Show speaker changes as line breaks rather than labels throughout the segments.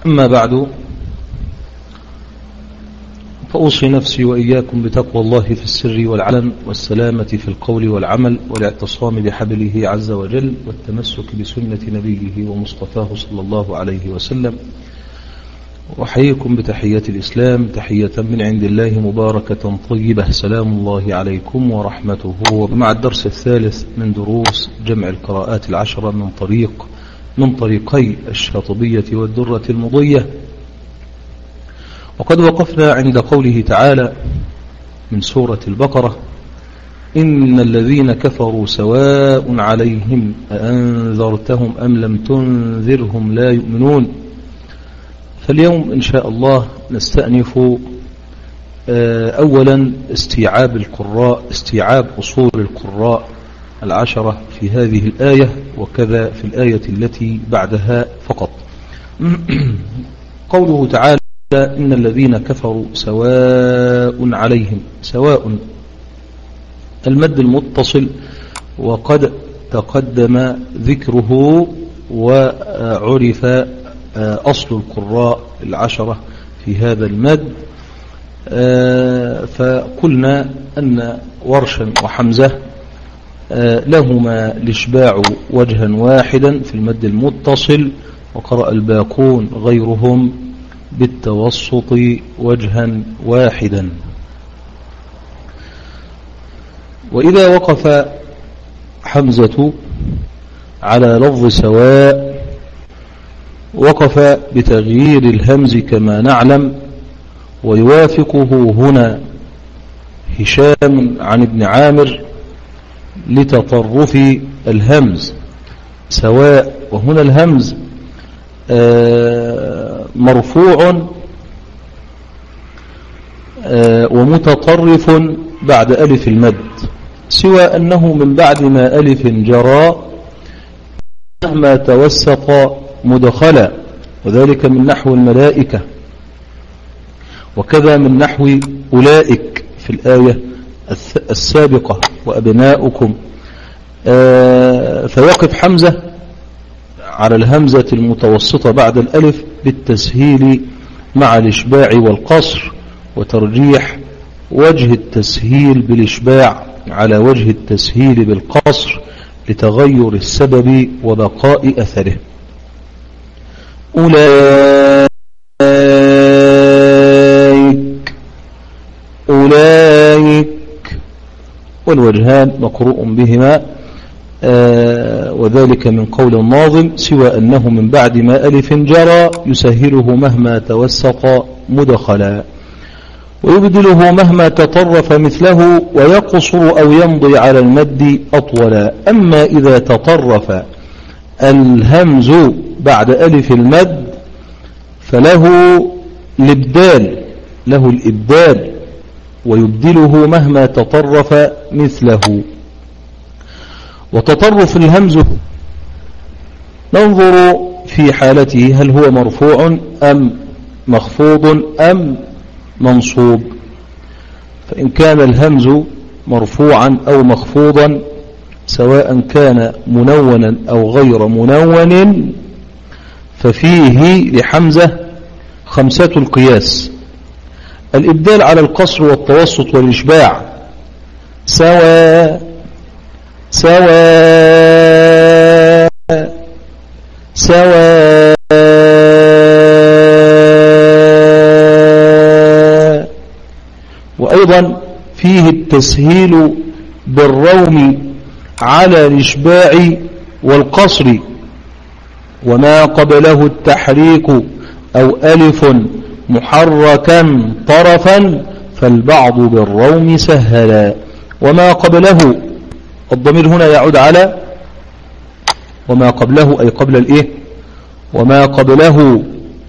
أما بعد، فأوصي نفسي وإياكم بتقوى الله في السر والعلن والسلامة في القول والعمل والاعتصام بحبله عز وجل والتمسك بسنة نبيه ومصطفاه صلى الله عليه وسلم. وأحييكم بتحية الإسلام، تحية من عند الله مباركة طيبة. سلام الله عليكم ورحمته. ومع الدرس الثالث من دروس جمع القراءات العشرة من طريقي الشاطبية والدرة المضية. وقد وقفنا عند قوله تعالى من سورة البقرة: إن الذين كفروا سواء عليهم أأنذرتهم أم لم تنذرهم لا يؤمنون. فاليوم إن شاء الله نستأنف أولا استيعاب أصول القراء العشرة في هذه الآية، وكذا في الآية التي بعدها فقط. قوله تعالى: إن الذين كفروا سواء عليهم. سواء المد المتصل، وقد تقدم ذكره وعرف أصل القراء العشرة في هذا المد. فقلنا أن ورشا وحمزة لهما الإشباع وجها واحدا في المد المتصل، وقرأ الباقون غيرهم بالتوسط وجها واحدا. وإذا وقف حمزة على لفظ سواء وقف بتغيير الهمز كما نعلم، ويوافقه هنا هشام عن ابن عامر لتطرف الهمز سواء. وهنا الهمز مرفوع ومتطرف بعد ألف المد، سوى أنه من بعد ما ألف جرى مهما توسط مدخلا، وذلك من نحو الملائكة، وكذا من نحو أولئك في الآية السابقة وأبناؤكم. فيقف حمزة على الهمزة المتوسطة بعد الألف بالتسهيل مع الإشباع والقصر، وترجيح وجه التسهيل بالإشباع على وجه التسهيل بالقصر لتغير السبب وبقاء أثره. أولئك والوجهان مقروء بهما، وذلك من قول الناظم: سوى أنه من بعد ما ألف جرى يسهله مهما توسط مدخلا، ويبدله مهما تطرف مثله، ويقصر أو يمضي على المد أطولا. أما إذا تطرف الهمز بعد ألف المد فله الإبدال ويبدله مهما تطرف مثله. وتطرف الهمز ننظر في حالته، هل هو مرفوع أم مخفوض أم منصوب؟ فإن كان الهمز مرفوعا أو مخفوضا، سواء كان منونا أو غير منون، ففيه لحمزة 5 القياس: الإبدال على القصر والتوسط والإشباع سواء وأيضا فيه التسهيل بالروم على الإشباع والقصر، وما قبله التحريك أو ألف محركا طرفا فالبعض بالروم سهلا. وما قبله، الضمير هنا يعود على وما قبله، أي قبل الإيه؟ وما قبله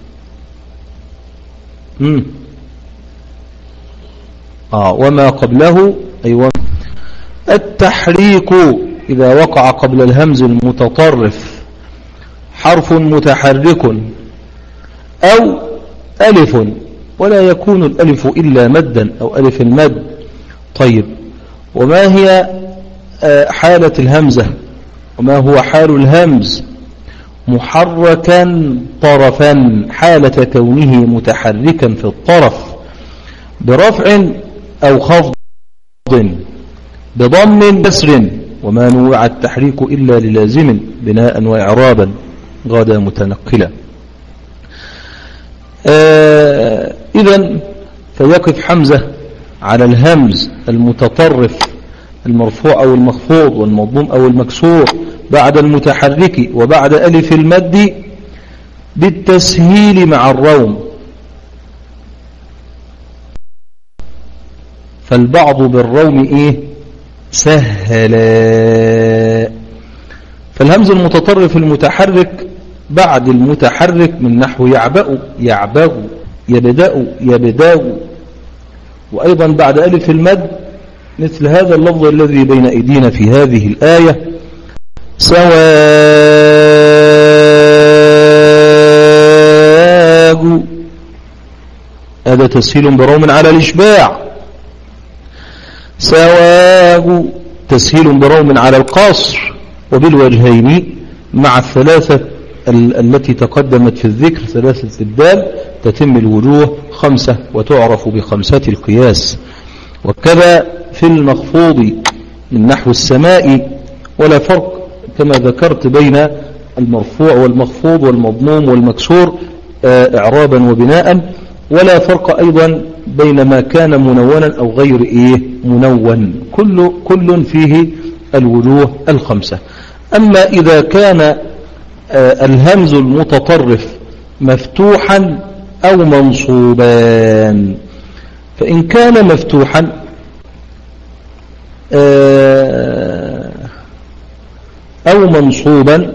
وما قبله أي التحريك إذا وقع قبل الهمز المتطرف حرف متحرك أو ألف، ولا يكون الألف إلا مدا أو ألف المد. طيب، وما هي حالة الهمزة وما هو حال الهمز محركا طرفا حالة كونه متحركا في الطرف برفع أو خفض بضم كسر وما نوع التحريك إلا للازم بناء وإعرابا غدا متنقلا. إذن فيقف حمزة على الهمز المتطرف المرفوع أو المخفوض والمضموم أو المكسور بعد المتحرك وبعد ألف المد بالتسهيل مع الروم، فالبعض بالروم سهلا. فالهمز المتطرف المتحرك بعد المتحرك من نحو يعبأ يعبغ يبدأ يبداو، وأيضا بعد ألف المد مثل هذا اللفظ الذي بين أيدينا في هذه الآية سواء، هذا تسهيل بروم على الإشباع. سواء تسهيل بروم على القصر، وبالوجهين مع الثلاثة التي تقدمت في الذكر ثلاثة الدال تتم الوجوه 5 وتعرف ب5 القياس. وكذا في المخفوض من نحو السماء، ولا فرق كما ذكرت بين المرفوع والمخفوض والمضموم والمكسور إعرابا وبناء، ولا فرق أيضا بين ما كان منونا أو غير منون، كل فيه الوجوه 5. أما إذا كان الهمز المتطرف مفتوحا أو منصوبا، فإن كان مفتوحا أو منصوبا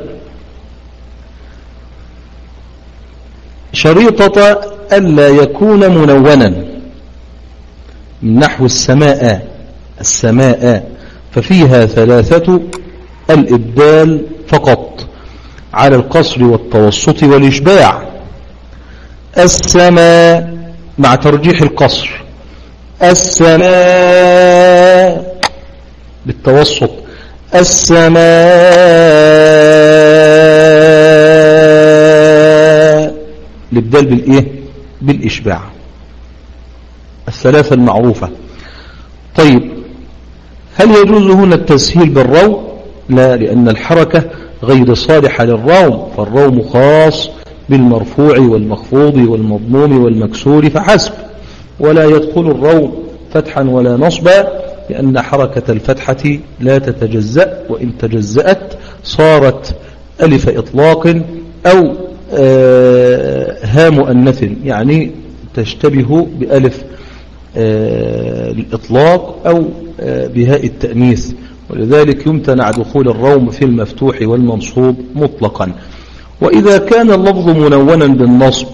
شريطة ألا يكون منونا من نحو السماء ففيها 3 الإبدال فقط على القصر والتوسط والإشباع. السماء مع ترجيح القصر، السماء بالتوسط، السماء الإبدال بالإشباع، 3 المعروفة. طيب، هل يجوز هنا التسهيل بالروم؟ لا، لأن الحركة غير صالحة للروم، فالروم خاص بالمرفوع والمخفوض والمضموم والمكسور فحسب، ولا يدخل الروم فتحا ولا نصبا، لأن حركة الفتحة لا تتجزأ، وإن تجزأت صارت ألف إطلاق أو ها مؤنث، يعني تشتبه بألف الإطلاق أو بهاء التأنيث، ولذلك يمتنع دخول الروم في المفتوح والمنصوب مطلقا. وإذا كان اللفظ منونا بالنصب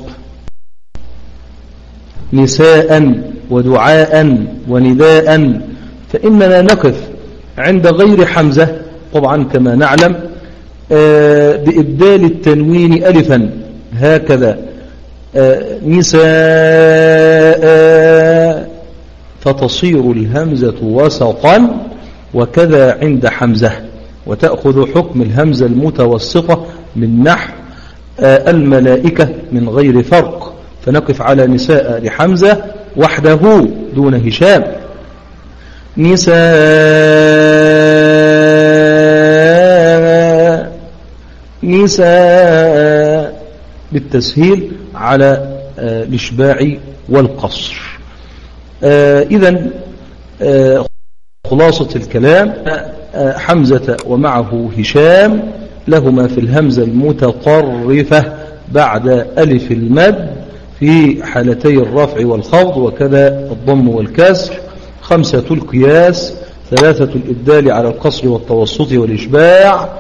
نساء ودعاء ونداء، فإننا نقف عند غير حمزة طبعا كما نعلم بإبدال التنوين ألفا، هكذا نساء فتصير الهمزة وسطا، وكذا عند حمزة، وتأخذ حكم الهمزة المتوسطة من نحو الملائكة من غير فرق، فنقف على نساء لحمزة وحده دون هشام، نساء بالتسهيل على الإشباع والقصر. إذن خلاصة الكلام حمزة ومعه هشام لهما في الهمزة المتطرفة بعد ألف المد في حالتي الرفع والخفض، وكذا الضم والكسر 5 القياس، 3 الإبدال على القصر والتوسط والإشباع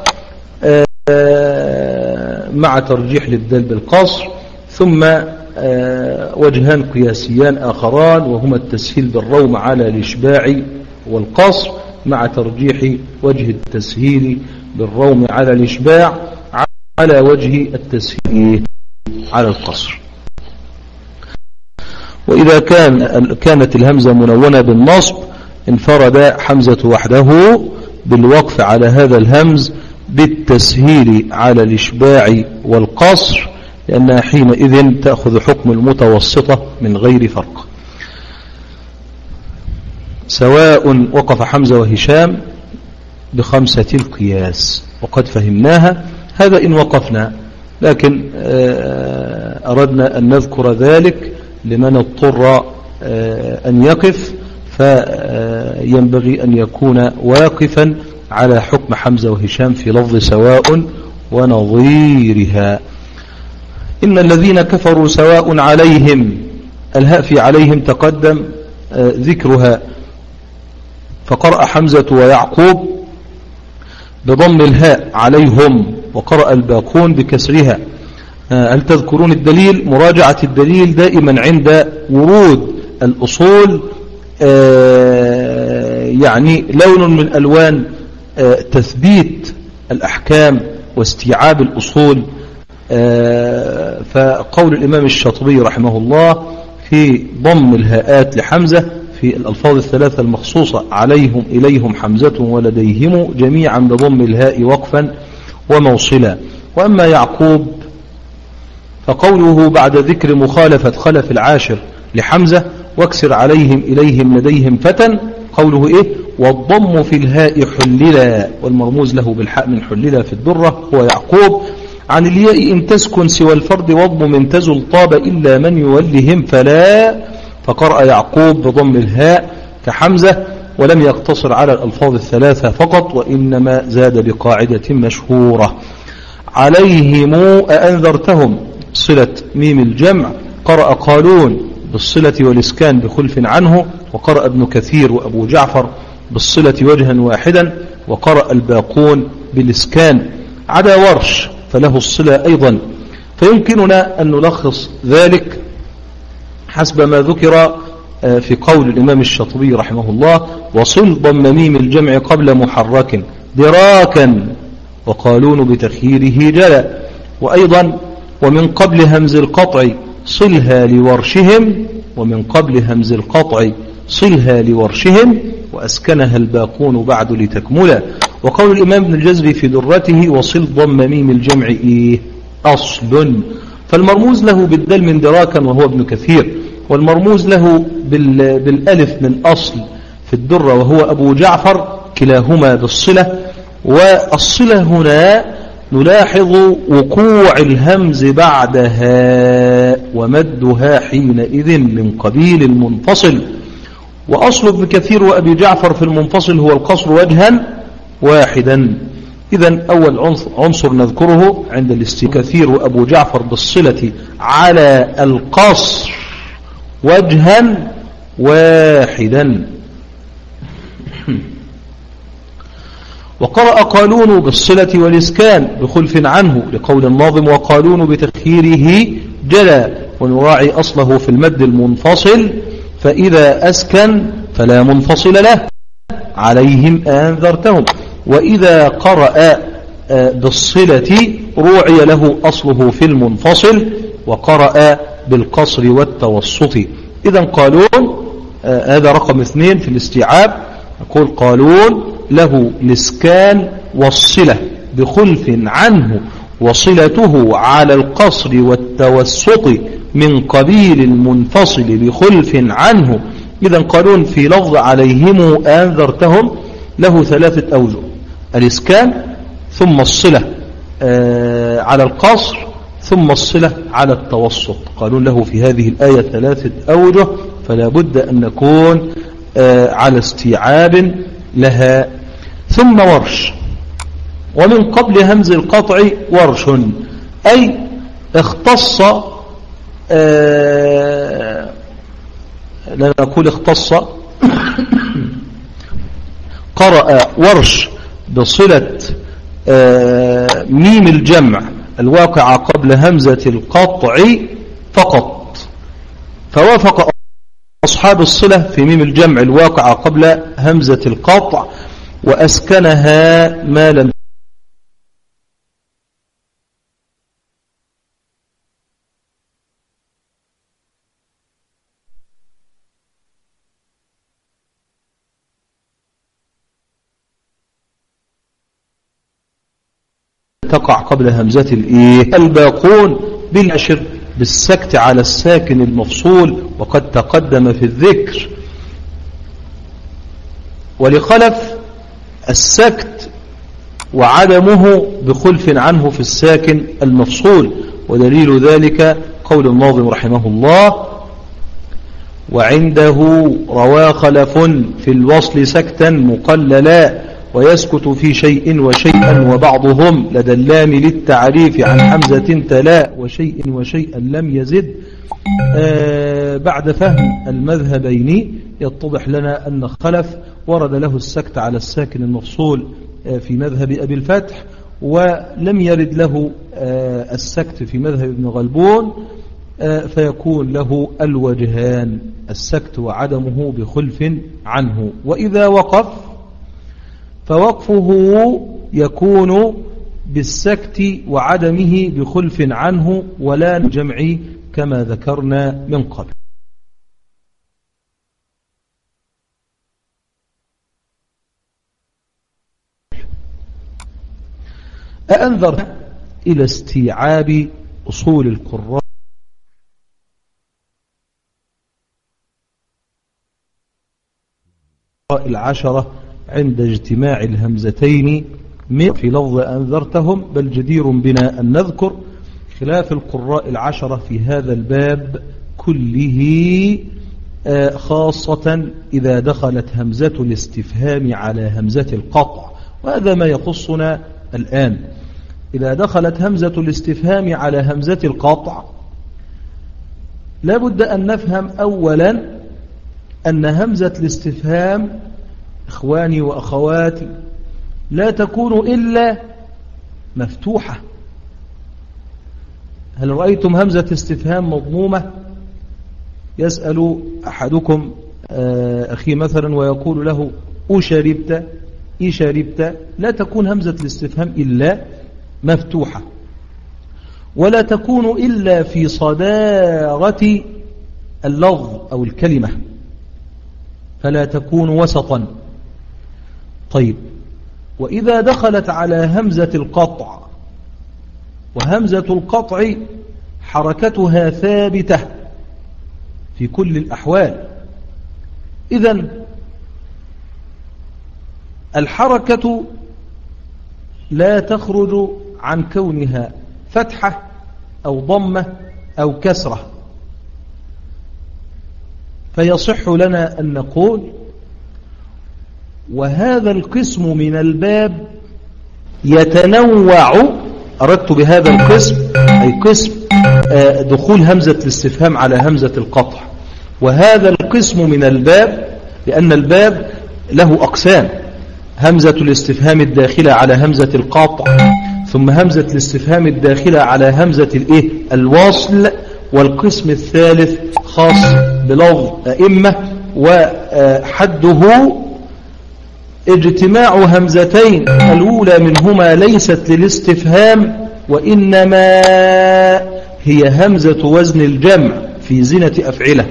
مع ترجيح الإبدال بالقصر، ثم وجهان قياسيان آخران وهما التسهيل بالروم على الإشباع والقصر مع ترجيح وجه التسهيل بالروم على الإشباع على وجه التسهيل على القصر. وإذا كانت الهمزة منونة بالنصب انفرد حمزة وحده بالوقف على هذا الهمز بالتسهيل على الإشباع والقصر، لأنها حينئذ تأخذ حكم المتوسطة من غير فرق. سواء وقف حمزة وهشام بخمسة القياس، وقد فهمناها هذا إن وقفنا، لكن أردنا أن نذكر ذلك لمن اضطر أن يقف، فينبغي أن يكون واقفا على حكم حمزة وهشام في لفظ سواء ونظيرها. إن الذين كفروا سواء عليهم، الهاء في عليهم تقدم ذكرها، فقرأ حمزة ويعقوب بضم الهاء عليهم، وقرأ الباقون بكسرها. هل تذكرون الدليل؟ مراجعة الدليل دائما عند ورود الأصول يعني لون من ألوان تثبيت الأحكام واستيعاب الأصول. فقول الإمام الشاطبي رحمه الله في ضم الهاءات لحمزة في الألفاظ الثلاثة المخصوصة عليهم إليهم حمزة ولديهم جميعا بضم الهاء وقفا وموصلا. وأما يعقوب فقوله بعد ذكر مخالفة خلف العاشر لحمزة واكسر عليهم إليهم لديهم فتى، قوله إيه؟ والضم في الهاء حللا، والمرموز له بالحاء من حللا في الدرة هو يعقوب. عن الياء إن تسكن سوى الفرد وضم من تزل طاب إلا من يولهم فلا، فقرأ يعقوب بضم الهاء كحمزة، ولم يقتصر على الألفاظ الثلاثة فقط، وإنما زاد بقاعدة مشهورة. عليهم أأنذرتهم صلة ميم الجمع، قرأ قالون بالصلة والإسكان بخلف عنه، وقرأ ابن كثير وأبو جعفر بالصلة وجها واحدا، وقرأ الباقون بالإسكان عدا ورش فله الصلة أيضا. فيمكننا أن نلخص ذلك حسب ما ذكر في قول الإمام الشاطبي رحمه الله: وصل ضم ميم الجمع قبل محرك دراكا، وقالون بتخييره جلا. وأيضا ومن قبل همز القطع صلها لورشهم، ومن قبل همز القطع صلها لورشهم، وأسكنها الباقون بعد لتكملا. وقول الإمام ابن الجزري في درته: وصل ضم ميم الجمع إيه؟ أصل. فالمرموز له بالدال من دراكا وهو ابن كثير، والمرموز له بالألف من أصل في الدرة وهو أبو جعفر، كلاهما بالصلة. والصلة هنا نلاحظ وقوع الهمز بعدها ومدها حينئذ من قبيل المنفصل. وأصل ابن كثير وأبي جعفر في المنفصل هو القصر وجها واحدا. إذن أول عنصر نذكره عند الاستيعاب: كثير وأبو جعفر بالصلة على القصر وجها واحدا. وقرأ قالون بالصلة والإسكان بخلف عنه لقول الناظم: وقالون بتخييره جلا، ونراعي أصله في المد المنفصل، فإذا أسكن فلا منفصل له. عليهم أنذرتهم. وإذا قرأ بالصلة روعي له أصله في المنفصل، وقرأ بالقصر والتوسط. إذن قالون هذا رقم 2 في الاستيعاب. يقول قالون له الإسكان والصلة بخلف عنه، وصلته على القصر والتوسط من قبيل المنفصل بخلف عنه. إذن قالون في لفظ عليهم أنذرتهم له 3 أوجه: الإسكان، ثم الصلة على القصر، ثم الصلة على التوسط. قالون له في هذه الآية 3 أوجه، فلا بد أن نكون على استيعاب لها. ثم ورش. ومن قبل همز القطع ورش، أي اختص، لا نقول اختص، قرأ ورش بصلة ميم الجمع الواقعة قبل همزة القطع فقط، فوافق أصحاب الصلة في ميم الجمع الواقعة قبل همزة القطع، وأسكنها ما لم تقع قبل همزة الباقون بالعشر بالسكت على الساكن المفصول، وقد تقدم في الذكر. ولخلف السكت وعدمه بخلف عنه في الساكن المفصول، ودليل ذلك قول الناظم رحمه الله: وعنده روى خلف في الوصل سكتا مقللا، ويسكت في شيء وشيئا، وبعضهم لدى اللام للتعريف عن حمزة تلا، وشيء وشيئا لم يزد. بعد فهم المذهبين يتضح لنا أن خلف ورد له السكت على الساكن المفصول في مذهب أبي الفتح، ولم يرد له السكت في مذهب ابن غلبون، فيكون له الوجهان: السكت وعدمه بخلف عنه. وإذا وقف فوقفه يكون بالسكت وعدمه بخلف عنه، ولا جمع كما ذكرنا من قبل. أنذر إلى استيعاب أصول القراء العشرة عند اجتماع الهمزتين في لفظ أنذرتهم، بل جدير بنا أن نذكر خلاف القراء العشرة في هذا الباب كله، خاصة إذا دخلت همزة الاستفهام على همزة القطع، وهذا ما يخصنا الآن. إذا دخلت همزة الاستفهام على همزة القطع لا بد أن نفهم أولا أن همزة الاستفهام إخواني وأخواتي لا تكون إلا مفتوحة. هل رأيتم همزة استفهام مضمومة؟ يسأل أحدكم أخي مثلا ويقول له أشربت إشربت، لا تكون همزة الاستفهام إلا مفتوحة، ولا تكون إلا في صدارة اللفظ أو الكلمة، فلا تكون وسطا. طيب، وإذا دخلت على همزة القطع، وهمزة القطع حركتها ثابتة في كل الأحوال، إذن الحركة لا تخرج عن كونها فتحة أو ضمة أو كسرة، فيصح لنا أن نقول وهذا القسم من الباب يتنوع. أردت بهذا القسم أي قسم دخول همزة الاستفهام على همزة القطع، وهذا القسم من الباب لأن الباب له أقسام: همزة الاستفهام الداخلة على همزة القطع، ثم همزة الاستفهام الداخلة على همزة الوصل، والقسم الثالث خاص بلفظ أئمة، وحده اجتماع همزتين الأولى منهما ليست للاستفهام، وإنما هي همزة وزن الجمع في زنة أفعلة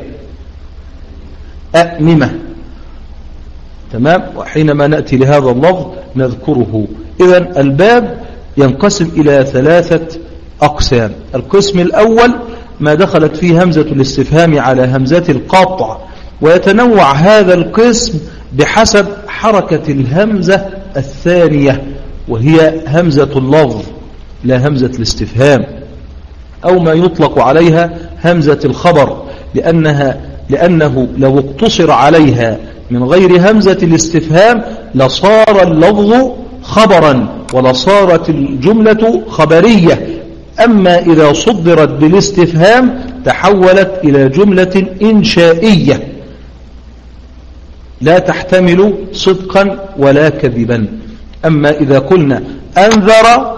أئمة. تمام؟ وحينما نأتي لهذا اللفظ نذكره. إذن الباب ينقسم إلى 3 أقسام. القسم الأول ما دخلت فيه همزة الاستفهام على همزة القطع، ويتنوع هذا القسم بحسب حركة الهمزة الثانية، وهي همزة اللفظ لا همزة الاستفهام، أو ما يطلق عليها همزة الخبر، لأنه لو اقتصر عليها من غير همزة الاستفهام لصار اللفظ خبرا ولصارت الجملة خبرية. أما إذا صدرت بالاستفهام تحولت إلى جملة إنشائية لا تحتمل صدقا ولا كذبا. أما إذا قلنا أنذر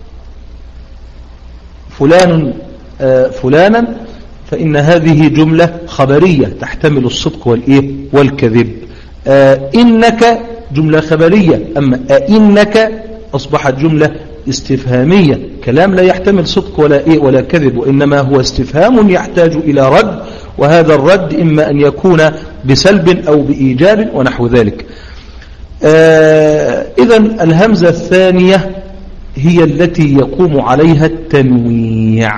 فلان فلانا فإن هذه جملة خبرية تحتمل الصدق والكذب. إنك جملة خبرية، أما إنك أصبحت جملة استفهامية، كلام لا يحتمل صدق ولا كذب، وإنما هو استفهام يحتاج إلى رد، وهذا الرد إما أن يكون بسلب أو بإيجاب ونحو ذلك. إذن الهمزة الثانية هي التي يقوم عليها التنويع،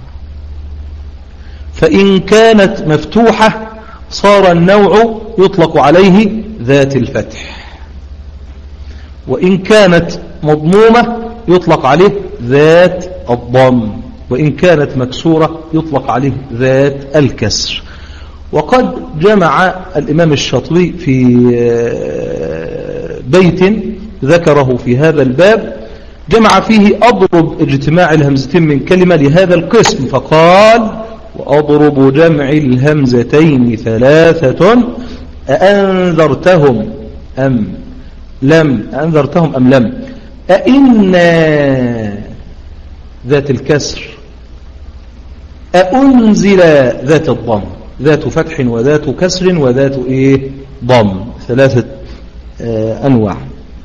فإن كانت مفتوحة صار النوع يطلق عليه ذات الفتح، وإن كانت مضمومة يطلق عليه ذات الضم، وإن كانت مكسورة يطلق عليه ذات الكسر. وقد جمع الإمام الشاطبي في بيت ذكره في هذا الباب، جمع فيه أضرب اجتماع الهمزتين من كلمة لهذا القسم، فقال: وأضرب جمع الهمزتين ثلاثة أأنذرتهم أم لم، أنذرتهم أم لم، أئنا ذات الكسر، أأنزل ذات الضم، ذات فتح وذات كسر وذات ضم، ثلاثة أنواع.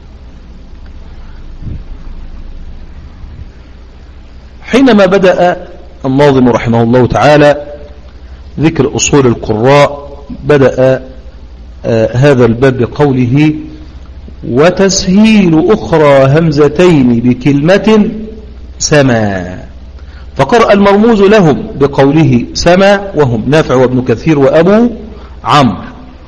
حينما بدأ الناظم رحمه الله تعالى ذكر أصول القراء، بدأ هذا الباب بقوله: وتسهيل أخرى همزتين بكلمة سما. فقرأ المرموز لهم بقوله سما، وهم نافع وابن كثير وأبو عمرو،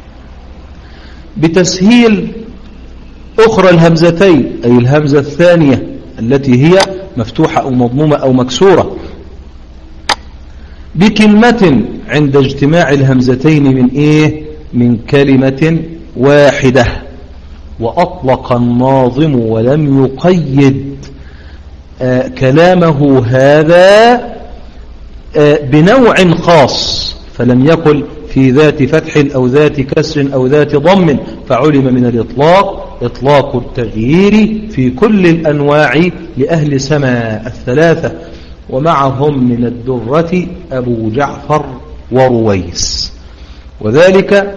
بتسهيل أخرى الهمزتين، أي الهمزة الثانية التي هي مفتوحة أو مضمومة أو مكسورة، بكلمة عند اجتماع الهمزتين من كلمة واحدة. وأطلق الناظم ولم يقيد كلامه هذا بنوع خاص، فلم يقل في ذات فتح أو ذات كسر أو ذات ضم، فعلم من الإطلاق إطلاق التغيير في كل الأنواع لأهل سما الثلاثة، ومعهم من الدرة أبو جعفر ورويس. وذلك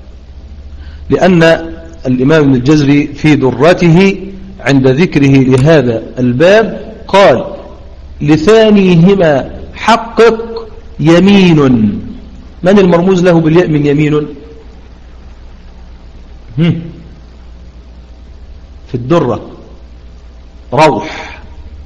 لأن الإمام ابن الجزري في درته عند ذكره لهذا الباب قال: لثانيهما حقق يمين. من المرموز له بالياء من يمين؟ في الدرة روح،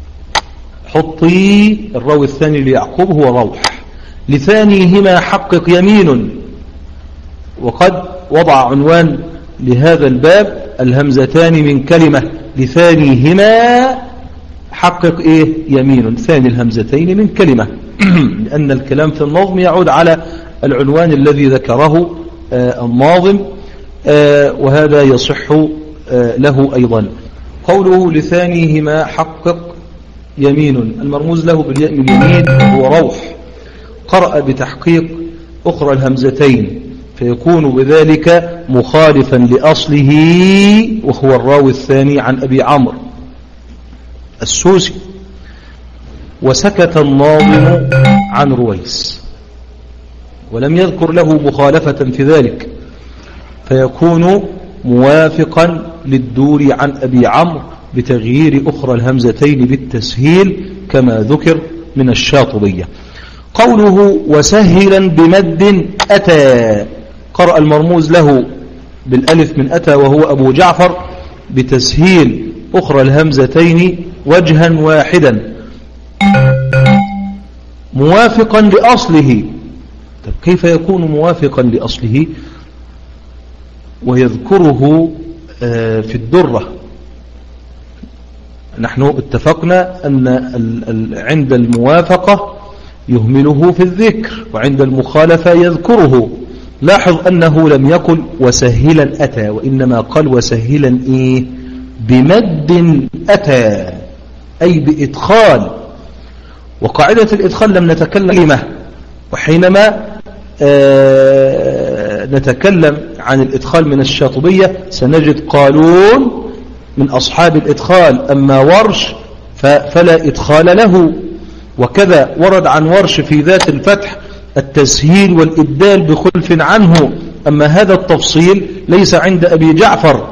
حطي الراوي الثاني ليعقوب هو روح. لثانيهما حقق يمين. وقد وضع عنوان لهذا الباب: الهمزتان من كلمة لثانيهما حقق يمين، ثاني الهمزتين من كلمة لأن الكلام في النظم يعود على العنوان الذي ذكره الناظم، وهذا يصح له أيضا. قوله لثانيهما حقق يمين، المرموز له بالياء من يمين هو روح، قرأ بتحقيق أخرى الهمزتين، فيكون بذلك مخالفا لأصله، وهو الراوي الثاني عن أبي عمرو السوسي. وسكت الناظم عن رويس ولم يذكر له مخالفة في ذلك، فيكون موافقا للدور عن أبي عمرو بتغيير أخرى الهمزتين بالتسهيل كما ذكر من الشاطبية. قوله وسهلا بمد أتى، قرأ المرموز له بالألف من أتى وهو أبو جعفر بتسهيل أخرى الهمزتين وجها واحدا موافقا لأصله. طب كيف يكون موافقا لأصله ويذكره في الدرة؟ نحن اتفقنا أن عند الموافقة يهمله في الذكر، وعند المخالفة يذكره. لاحظ أنه لم يقل وسهلا أتى، وإنما قال وسهلا بمد أتى، أي بإدخال. وقاعدة الإدخال لم نتكلم كلمة، وحينما نتكلم عن الإدخال من الشاطبية سنجد قالون من أصحاب الإدخال، أما ورش فلا إدخال له. وكذا ورد عن ورش في ذات الفتح التسهيل والإبدال بخلف عنه، أما هذا التفصيل ليس عند أبي جعفر،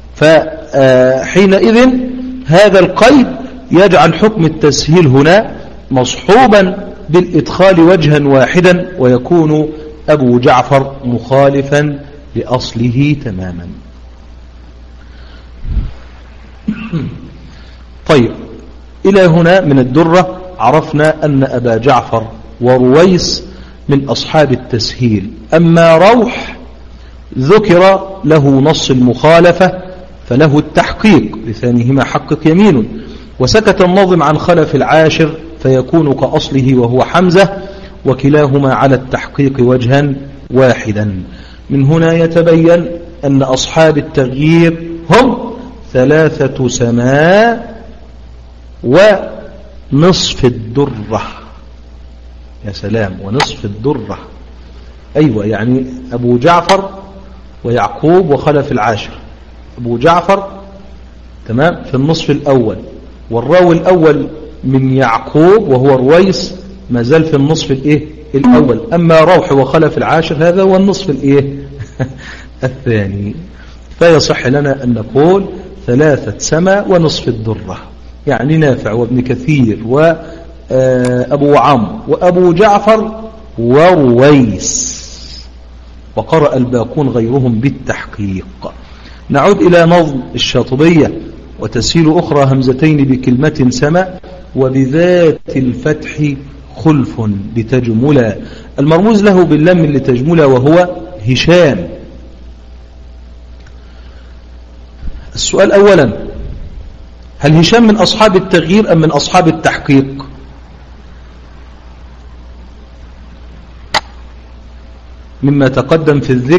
فحينئذ هذا القيد يجعل حكم التسهيل هنا مصحوبا بالإدخال وجها واحدا، ويكون أبو جعفر مخالفا لأصله تماما. طيب، إلى هنا من الدرة عرفنا أن أبا جعفر ورويس من أصحاب التسهيل. أما روح ذكر له نص المخالفة فله التحقيق، لثانيهما حقق يمين، وسكت الناظم عن خلف العاشر فيكون كأصله وهو حمزة، وكلاهما على التحقيق وجها واحدا. من هنا يتبين أن أصحاب التغيير هم 3 سماء ونصف الدرة. يا سلام، ونصف الدرة، أيوة، يعني أبو جعفر ويعقوب وخلف العاشر. أبو جعفر تمام في النصف الأول، والراوي الأول من يعقوب وهو رويس ما زال في النصف الأول. أما روح وخلف العاشر هذا هو النصف الثاني. فيصح لنا أن نقول 3 سما ونصف الدرة، يعني نافع وابن كثير وأبو عمرو وأبو جعفر ورويس، وقرأ الباقون غيرهم بالتحقيق. نعود إلى نظم الشاطبية: وتسهيل أخرى همزتين بكلمة سما وبذات الفتح خلف لتجملا. المرموز له باللم لتجملا وهو هشام. السؤال أولا: هل هشام من أصحاب التغيير أم من أصحاب التحقيق؟ مما تقدم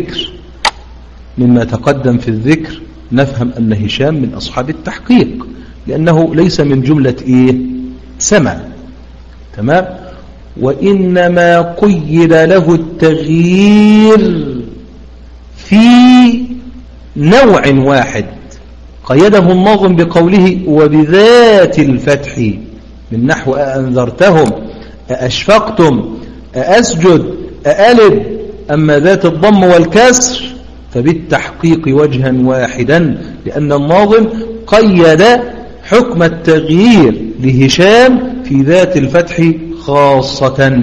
في الذكر نفهم أن هشام من أصحاب التحقيق، لأنه ليس من جملة سمع. تمام. وإنما قيد له التغيير في نوع واحد، قيده الناظم بقوله وبذات الفتح، من نحو أأنذرتهم، أأشفقتم، أأسجد، أألد. أما ذات الضم والكسر فبالتحقيق وجها واحدا، لأن الناظم قيد حكم التغيير لهشام في ذات الفتح خاصة،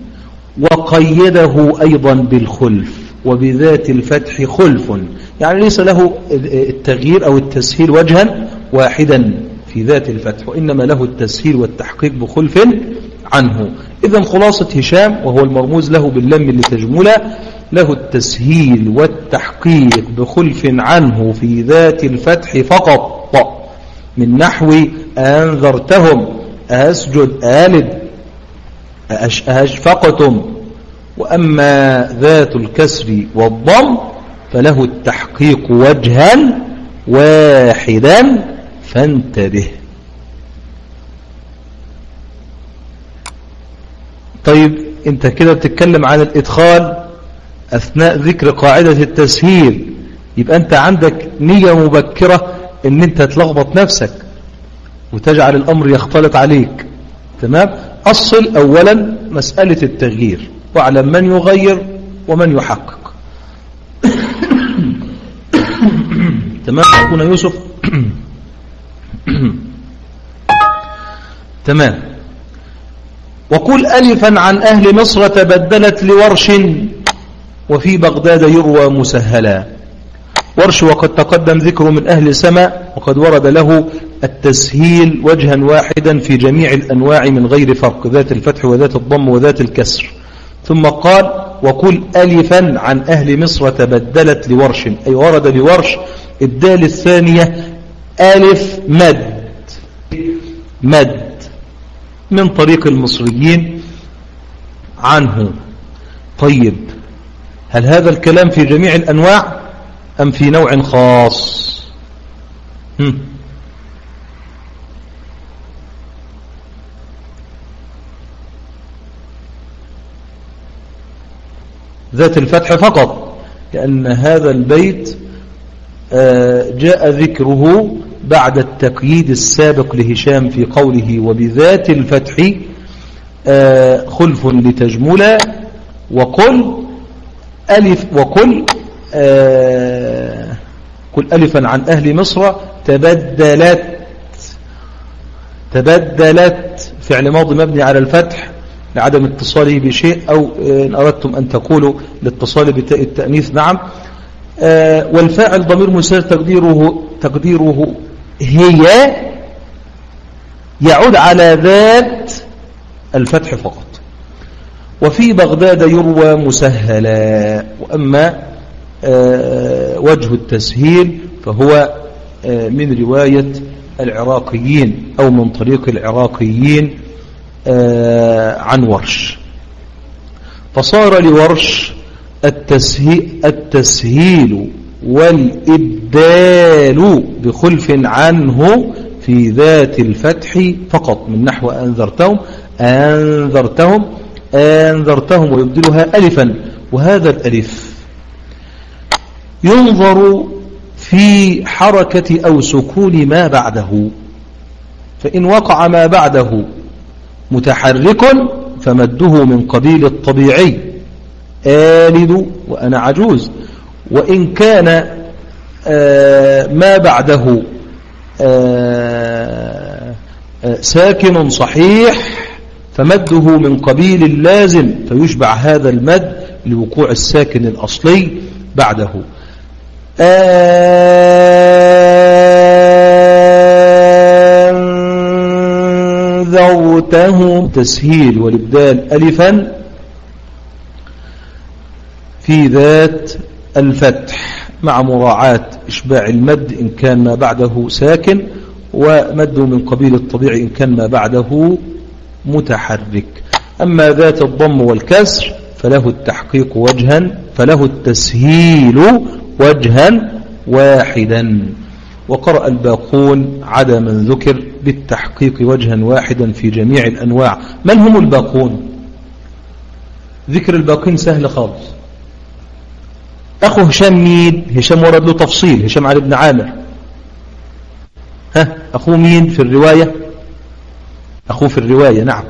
وقيده أيضا بالخلف، وبذات الفتح خلف، يعني ليس له التغيير أو التسهيل وجها واحدا في ذات الفتح، وإنما له التسهيل والتحقيق بخلف عنه. إذن خلاصة هشام وهو المرموز له باللم لتجملا له التسهيل والتحقيق بخلف عنه في ذات الفتح فقط، من نحو أنذرتهم، أسجد، آلد، أشفقتم. وأما ذات الكسر والضم فله التحقيق وجها واحدا، فانتبه. طيب انت كده بتتكلم عن الإدخال أثناء ذكر قاعدة التسهيل، يبقى أنت عندك نية مبكرة أن أنت تلخبط نفسك وتجعل الأمر يختلط عليك. تمام. أصل أولا مسألة التغيير، واعلم من يغير ومن يحقق. تمام أخونا يوسف. تمام. وقل ألفا عن أهل مصر تبدلت لورش وفي بغداد يروى مسهلا. ورش وقد تقدم ذكره من أهل سماء، وقد ورد له التسهيل وجها واحدا في جميع الأنواع من غير فرق، ذات الفتح وذات الضم وذات الكسر. ثم قال وقل ألفا عن أهل مصر تبدلت لورش، أي ورد لورش الدال الثانية ألف مد من طريق المصريين عنه. طيب هل هذا الكلام في جميع الأنواع أم في نوع خاص؟ ذات الفتح فقط، لأن هذا البيت جاء ذكره بعد التقييد السابق لهشام في قوله وبذات الفتح خلف لتجملا. وقل ألف وقل قل ألفا عن أهل مصر تبدلت فعل ماضي مبني على الفتح لعدم اتصاله بشيء، أو إن أردتم أن تقولوا لاتصال بتاء التأنيث. نعم. والفاعل ضمير مستتر تقديره هي يعود على ذات الفتح فقط. وفي بغداد يروى مسهلا. وأما وجه التسهيل فهو من رواية العراقيين أو من طريق العراقيين عن ورش، فصار لورش التسهيل والإبدال بخلف عنه في ذات الفتح فقط، من نحو أنذرتهم ويبدلها ألفا. وهذا الألف ينظر في حركة أو سكون ما بعده، فإن وقع ما بعده متحرك فمده من قبيل الطبيعي آلد وأنا عجوز، وإن كان ما بعده ساكن صحيح فمده من قبيل اللازم، فيشبع هذا المد لوقوع الساكن الأصلي بعده. أنذرتهم تسهيل والإبدال ألفا في ذات الفتح مع مراعاة إشباع المد إن كان ما بعده ساكن، ومده من قبيل الطبيعي إن كان ما بعده متحرك. أما ذات الضم والكسر فله التحقيق وجها، فله التسهيل وجها واحدا. وقرأ الباقون عدا من ذكر بالتحقيق وجها واحدا في جميع الأنواع. من هم الباقون؟ ذكر الباقين سهل خالص. أخو هشام مين؟ هشام ورد له تفصيل، هشام علي بن عامر. أخوه مين في الرواية؟ أخوه في الرواية نعم.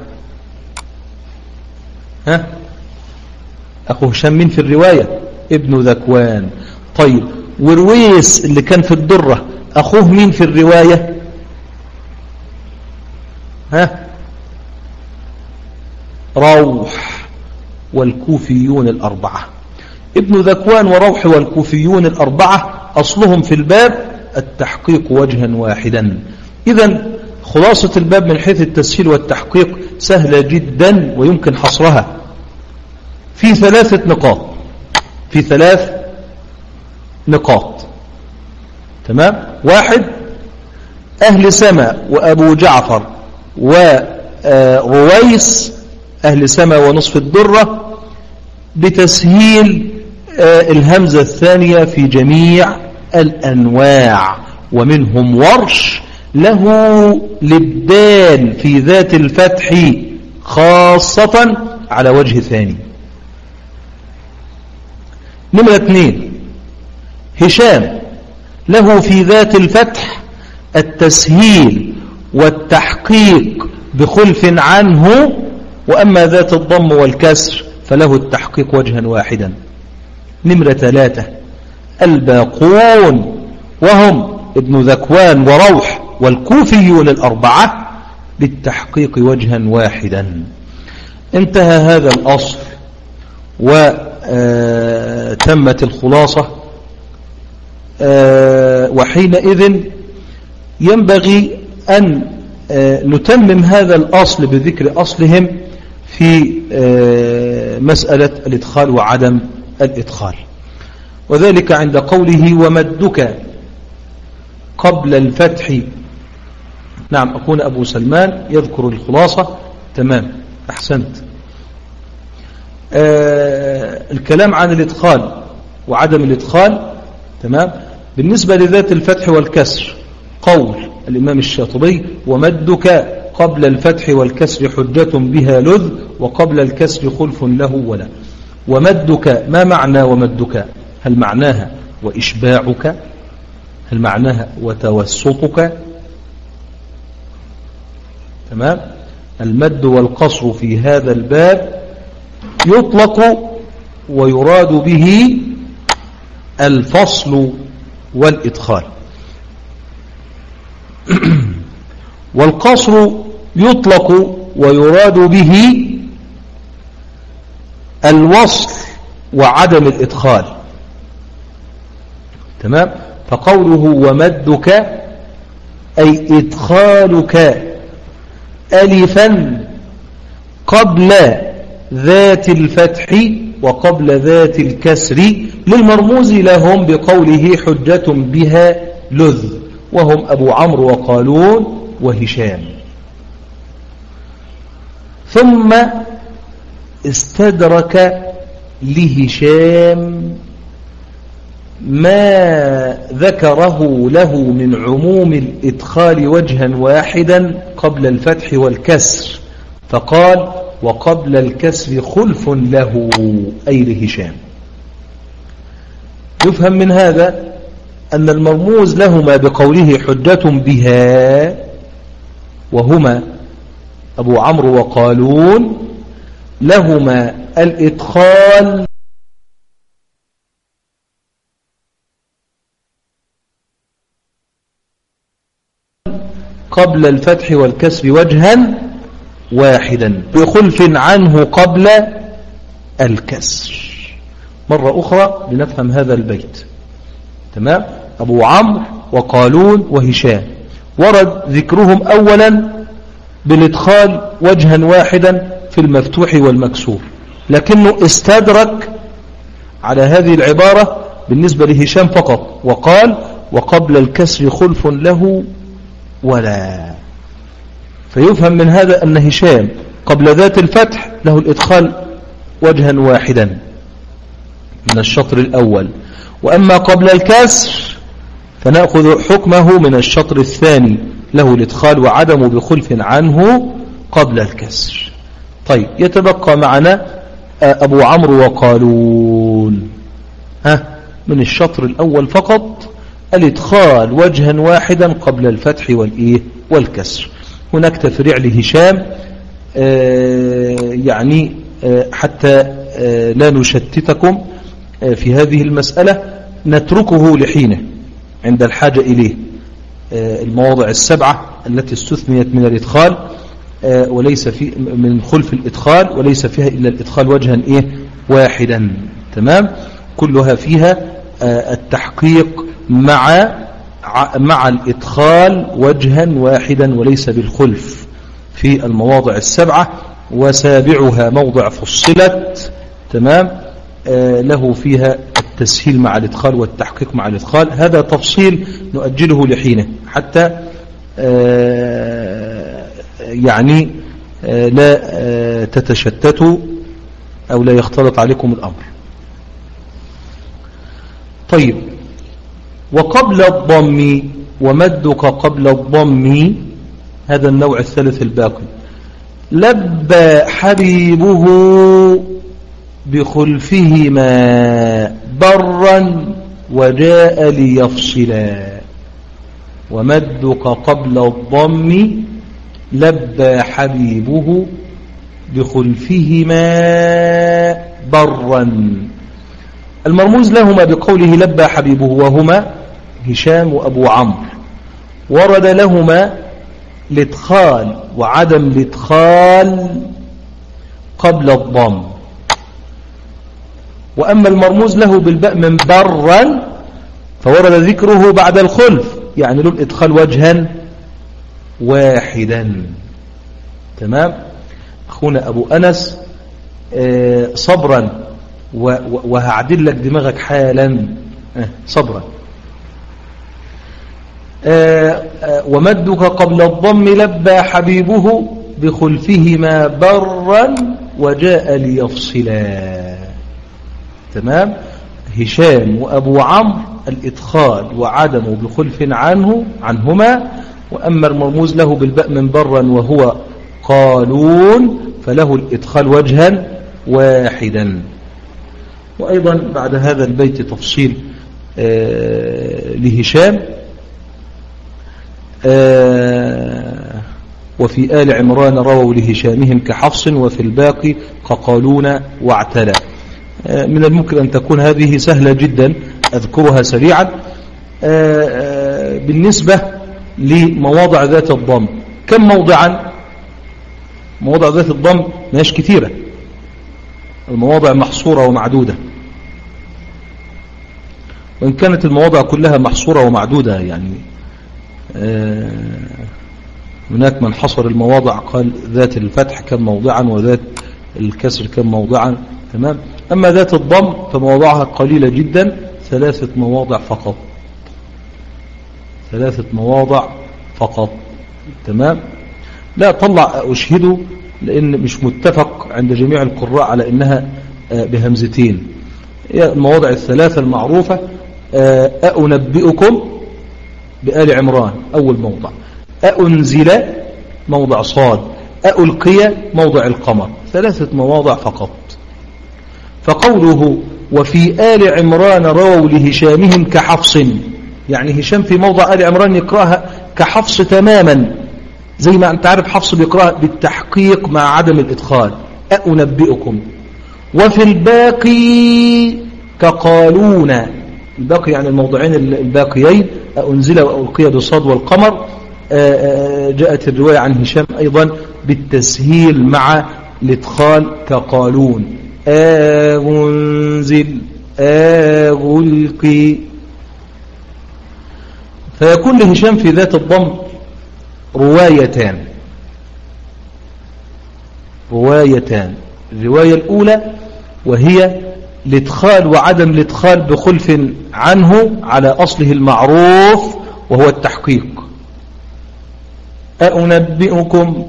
أخو هشام مين في الرواية؟ ابن ذكوان. طيب ورويس اللي كان في الدرة أخوه مين في الرواية؟ روح والكوفيون الأربعة. ابن ذكوان وروح والكوفيون الأربعة أصلهم في الباب التحقيق وجها واحدا. إذن خلاصة الباب من حيث التسهيل والتحقيق سهلة جدا ويمكن حصرها في 3 نقاط. في 3 نقاط. تمام. 1 أهل سما وأبو جعفر ورويس أهل سما ونصف الدرة بتسهيل الهمزة الثانية في جميع الأنواع، ومنهم ورش له الإبدال في ذات الفتح خاصة على وجه ثاني. نمرة 2 هشام له في ذات الفتح التسهيل والتحقيق بخلف عنه، وأما ذات الضم والكسر فله التحقيق وجها واحدا. نمرة 3 الباقون وهم ابن ذكوان وروح والكوفيون الأربعة بالتحقيق وجها واحدا. انتهى هذا الأصل وتمت الخلاصة. وحينئذ ينبغي أن نتمم هذا الأصل بذكر أصلهم في مسألة الإدخال وعدم الإدخال، وذلك عند قوله ومدك قبل الفتح. نعم أخونا أبو سلمان يذكر الخلاصة. تمام أحسنت. الكلام عن الإدخال وعدم الإدخال. تمام. بالنسبة لذات الفتح والكسر قول الإمام الشاطبي ومدك قبل الفتح والكسر حجة بها لذ، وقبل الكسر خلف له ولا. ومدك ما معنى ومدك؟ هل معناها وإشباعك؟ هل معناها وتوسطك؟ تمام. المد والقصر في هذا الباب يطلق ويراد به الفصل والإدخال، والقصر يطلق ويراد به الوصل وعدم الإدخال. تمام. فقوله ومدك أي إدخالك ألفا قبل ذات الفتح وقبل ذات الكسر للمرموز لهم بقوله حجة بها لذ، وهم أبو عمرو وقالون وهشام. ثم استدرك لهشام ما ذكره له من عموم الإدخال وجها واحدا قبل الفتح والكسر، فقال وقبل الكسر خلف له، أي لهشام. يفهم من هذا أن المرموز لهما بقوله حجة بها وهما أبو عمرو وقالون لهما الإدخال قبل الفتح والكسر وجها واحدا بخلف عنه قبل الكسر. مرة أخرى لنفهم هذا البيت. تمام. أبو عمرو وقالون وهشام ورد ذكرهم أولا بالإدخال وجها واحدا في المفتوح والمكسور، لكنه استدرك على هذه العبارة بالنسبة لهشام فقط وقال وقبل الكسر خلف له ولا. فيفهم من هذا أن هشام قبل ذات الفتح له الإدخال وجها واحدا من الشطر الأول، وأما قبل الكسر فنأخذ حكمه من الشطر الثاني له الإدخال وعدم بخلف عنه قبل الكسر. طيب يتبقى معنا أبو عمرو وقالون من الشطر الأول فقط الإدخال وجها واحدا قبل الفتح والكسر. هناك تفريع لهشام يعني حتى لا نشتتكم في هذه المسألة نتركه لحينه عند الحاجة إليه. المواضع السبعة التي استثنيت من الإدخال وليس في من خلف الإدخال وليس فيها إلا الإدخال وجها واحدا. تمام. كلها فيها التحقيق مع الإدخال وجها واحدا وليس بالخلف في المواضع السبعة، وسابعها موضع فصلت. تمام. له فيها التسهيل مع الإدخال والتحقيق مع الإدخال. هذا تفصيل نؤجله لحينه حتى يعني لا تتشتتوا أو لا يختلط عليكم الأمر. طيب. وقبل الضم ومدك قبل الضم هذا النوع الثالث الباقي. لبى حبيبه بخلفهما برا وجاء ليفصلا. ومدك قبل الضم لبى حبيبه بخلفهما برا. المرموز لهما بقوله لبى حبيبه وهما هشام وأبو عمرو ورد لهما الإدخال وعدم الإدخال قبل الضم. وأما المرموز له بالباء من برا فورد ذكره بعد الخلف، يعني له الإدخال وجها واحدا. تمام. أخونا أبو أنس صبرا وهعدل لك دماغك حالا صبرا. ومدك قبل الضم لبى حبيبه بخلفهما برا وجاء ليفصلا. تمام. هشام وأبو عمرو الإدخال وعدم بخلف عنهما. وأما المرموز له بالباء من برا وهو قالون فله الإدخال وجها واحدا. وأيضا بعد هذا البيت تفصيل لهشام وفي آل عمران رووا لهشامهم كحفص وفي الباقي كقالون واعتلى. من الممكن أن تكون هذه سهلة جدا أذكرها سريعا. بالنسبة لمواضع ذات الضم كم موضعا؟ مواضع ذات الضم ماش كثيرة، المواضع محصورة ومعدودة، وإن كانت المواضع كلها محصورة ومعدودة يعني هناك من حصر المواضع قال ذات الفتح كم موضعا وذات الكسر كم موضعا. تمام. أما ذات الضم فمواضعها قليلة جدا، 3 مواضع فقط، 3 مواضع فقط. تمام. لا طلع أشهده لأن مش متفق عند جميع القراء على أنها بهمزتين. المواضع ال3 المعروفة: أنبئكم بآل عمران أول موضع، أنزل موضع صاد، ألقي موضع القمر، 3 مواضع فقط. فقوله وفي آل عمران رووا لهشامهم كحفص، يعني هشام في موضع آل عمران يقرأها كحفص تماما، زي ما أنت عارف حفص بيقرأها بالتحقيق مع عدم الإدخال، أنبئكم. وفي الباقي كقالون، الباقي يعني الموضعين الباقيين أنزل وألقي بصاد والقمر، جاءت الرواية عن هشام أيضا بالتسهيل مع الإدخال كقالون، أنزل ألقي. فيكون لهشام في ذات الضم روايتان. الرواية الأولى وهي الإدخال وعدم الإدخال بخلف عنه على أصله المعروف وهو التحقيق. أنبئكم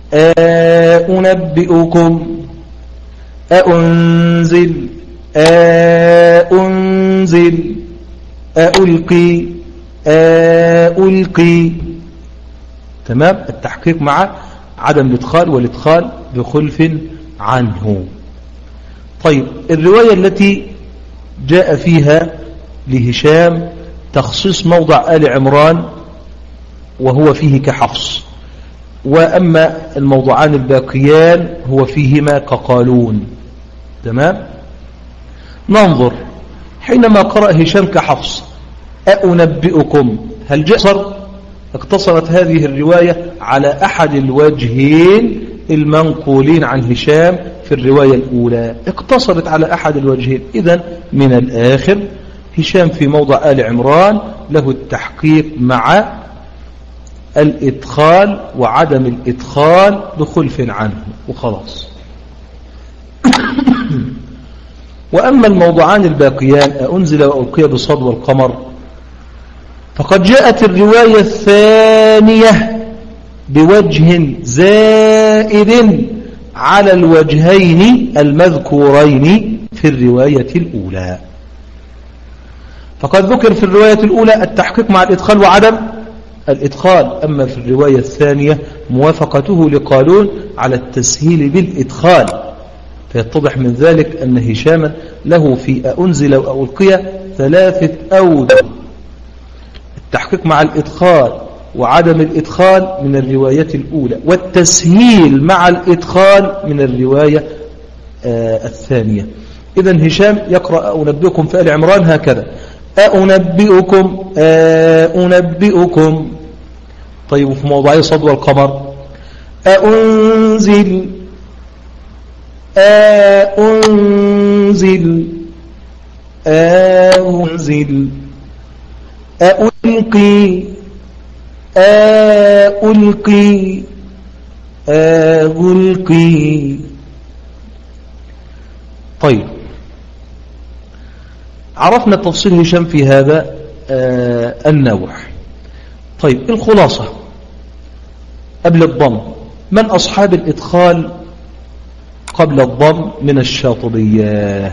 أنزل أنزل ألقي ألقي. تمام. التحقيق مع عدم الإدخال والإدخال بخلف عنه. طيب الرواية التي جاء فيها لهشام تخصيص موضع آل عمران وهو فيه كحفص، وأما الموضوعان الباقيان هو فيهما كقالون. تمام. ننظر حينما قرأ هشام كحفص أنبئكم، هل اقتصرت هذه الرواية على أحد الوجهين المنقولين عن هشام في الرواية الأولى، اقتصرت على أحد الوجهين. إذن من الآخر هشام في موضع آل عمران له التحقيق مع الإدخال وعدم الإدخال بخلف عنه وخلاص. وأما الموضوعان الباقيان أنزل وألقي بصاد والقمر فقد جاءت الرواية الثانية بوجه زائد على الوجهين المذكورين في الرواية الأولى. فقد ذكر في الرواية الأولى التحقيق مع الإدخال وعدم الإدخال، أما في الرواية الثانية موافقته لقالون على التسهيل بالإدخال. فيتضح من ذلك أن هشاما له في أنزل وألقي 3 أوجه: التحقيق مع الإدخال وعدم الإدخال من الرواية الأولى، والتسهيل مع الإدخال من الرواية الثانية. إذن هشام يقرأ أنبئكم في آل عمران هكذا: أنبئكم أنبئكم. طيب في موضعي صاد والقمر أنزل أنزل أنزل ألقي ألقي ألقي. طيب عرفنا تفصيل هشام في هذا النوع. طيب الخلاصة قبل الضم: من أصحاب الإدخال قبل الضم من الشاطبية؟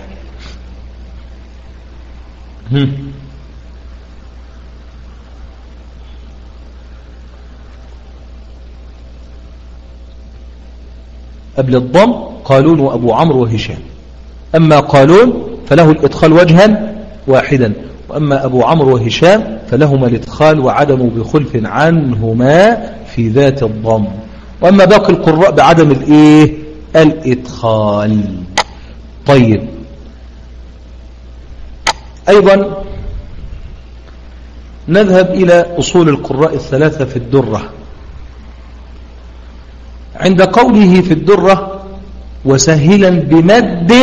قبل الضم قالون وأبو عمرو وهشام. أما قالون فله الإدخال وجها واحدا، وأما أبو عمرو وهشام فلهما الإدخال وعدم بخلف عنهما في ذات الضم، وأما باقي القراء بعدم الإدخال. طيب أيضا نذهب إلى أصول القراء الثلاثة في الدرة. عند قوله في الدرة وسهلا بمد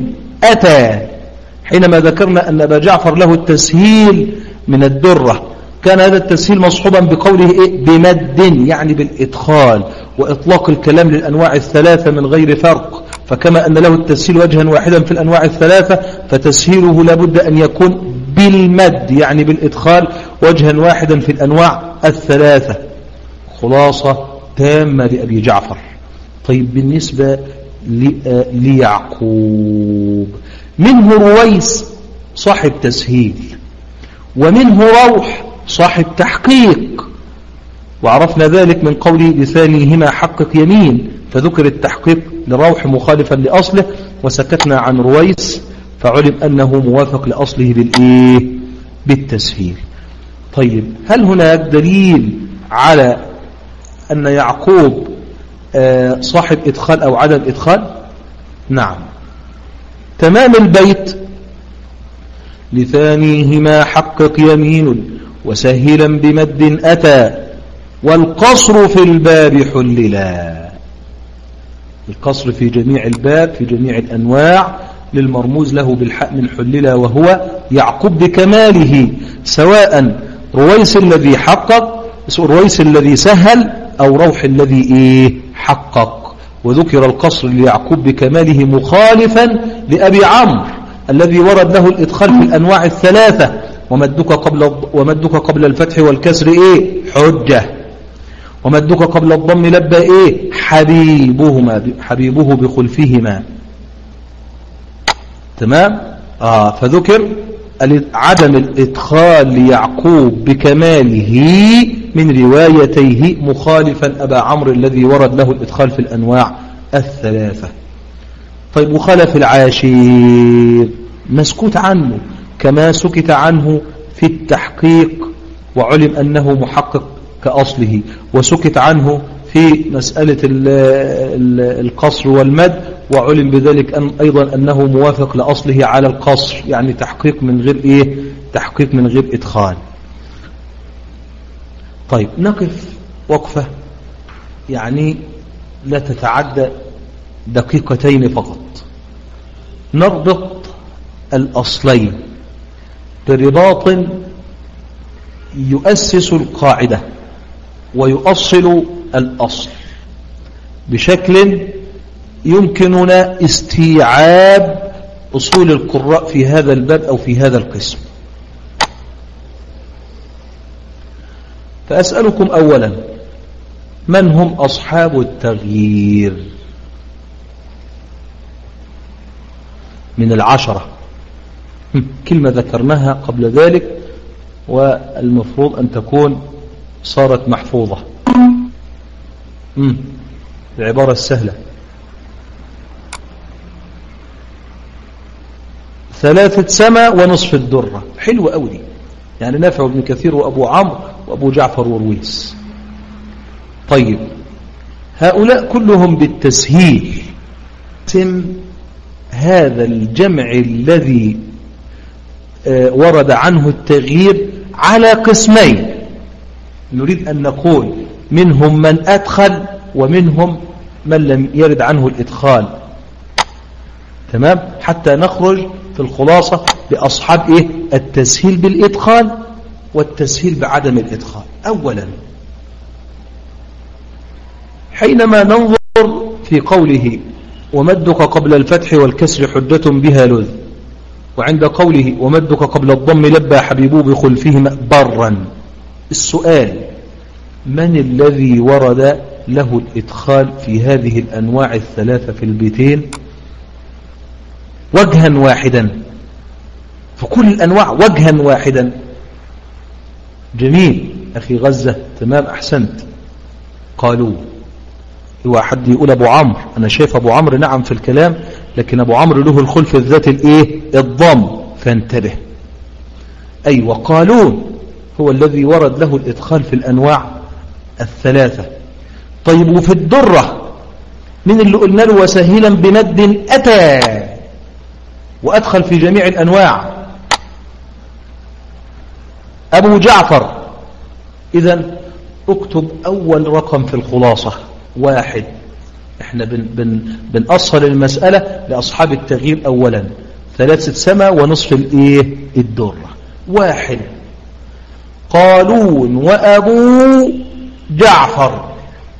أتى، حينما ذكرنا أن أبا جعفر له التسهيل من الدرة كان هذا التسهيل مصحوبا بقوله إيه؟ بمد يعني بالإدخال وإطلاق الكلام للأنواع الثلاثة من غير فرق. فكما أن له التسهيل وجها واحدا في الأنواع الثلاثة فتسهيله لابد أن يكون بالمد يعني بالإدخال وجها واحدا في الأنواع الثلاثة. خلاصة تامة لأبي جعفر. طيب بالنسبة ليعقوب منه رويس صاحب تسهيل ومنه روح صاحب تحقيق، وعرفنا ذلك من قول لثانيهما حقق يمين، فذكر التحقيق لروح مخالفا لأصله، وسكتنا عن رويس فعلم أنه موافق لأصله بالإيه؟ بالتسهيل. طيب هل هناك دليل على أن يعقوب صاحب إدخال أو عدم إدخال؟ نعم. تمام البيت لثانيهما حقق يمين وسهلا بمد أتى والقصر في الباب حللا. القصر في جميع الباب في جميع الأنواع للمرموز له بالحق من حللا وهو يعقوب بكماله، سواء رويس الذي حقق رويس الذي سهل أو روح الذي حقق. وذكر القصر ليعقوب بكماله مخالفا لأبي عمرو الذي ورد له الإدخال في الأنواع الثلاثة ومدك قبل الفتح والكسر حجة، ومدك قبل الضم لبى حبيبه بخلفهما. تمام. فذكر عدم الإدخال ليعقوب بكماله من روايتيه مخالفا أبا عمرو الذي ورد له الإدخال في الأنواع الثلاثة. طيب وخلف العاشير مسكوت عنه كما سكت عنه في التحقيق وعلم أنه محقق كأصله، وسكت عنه في مسألة القصر والمد وعلم بذلك أيضا أنه موافق لأصله على القصر يعني تحقيق من غير تحقيق من غير إدخال. طيب نقف وقفة يعني لا تتعدى دقيقتين فقط، نربط الأصلين برباط يؤسس القاعدة ويؤصل الأصل بشكل يمكننا استيعاب أصول القراء في هذا الباب أو في هذا القسم. فأسألكم أولا من هم أصحاب التغيير من العشرة؟ كلمة ذكرناها قبل ذلك والمفروض أن تكون صارت محفوظة. العبارة السهلة 3 سما ونصف الدرة، حلوة أولي يعني نافع بن كثير وأبو عمرو وأبو جعفر ورويس. طيب هؤلاء كلهم بالتسهيل تم هذا الجمع الذي ورد عنه التغيير على قسمين، نريد أن نقول منهم من أدخل ومنهم من لم يرد عنه الإدخال. تمام، حتى نخرج في الخلاصة بأصحاب التسهيل بالإدخال والتسهيل بعدم الإدخال. أولا حينما ننظر في قوله ومدك قبل الفتح والكسر حجة بها لذ، وعند قوله ومدك قبل الضم لبى حبيبه بخلفهما برا، السؤال من الذي ورد له الإدخال في هذه الأنواع الثلاثة في البيتين وجها واحدا في كل الأنواع وجها واحدا؟ جميل أخي غزة، تمام أحسنت. قالوا هو حد يقول أبو عمرو، أنا شايف أبو عمرو نعم في الكلام، لكن أبو عمرو له الخلف الذات الضم، فانتبه. أي وقالون هو الذي ورد له الإدخال في الأنواع الثلاثة. طيب وفي الدرة من اللي قلنا له وسهلا بمد أتى وأدخل في جميع الأنواع؟ أبو جعفر. إذن اكتب أول رقم في الخلاصة 1. احنا بنأصل المسألة لأصحاب التغيير أولا 3 سما ونصف الدرة. 1 قالون وأبو جعفر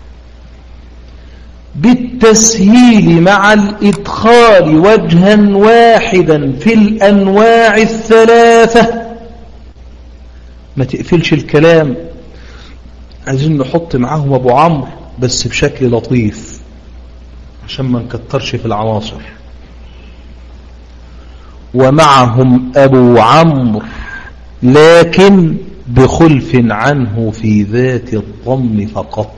بالتسهيل مع الإدخال وجها واحدا في الأنواع الثلاثة. ما تقفلش الكلام، عايزين نحط معاهم أبو عمرو بس بشكل لطيف عشان ما نكترش في العناصر. ومعهم أبو عمرو لكن بخلف عنه في ذات الضم فقط،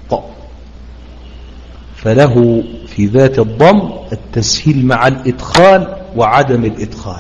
فله في ذات الضم التسهيل مع الإدخال وعدم الإدخال.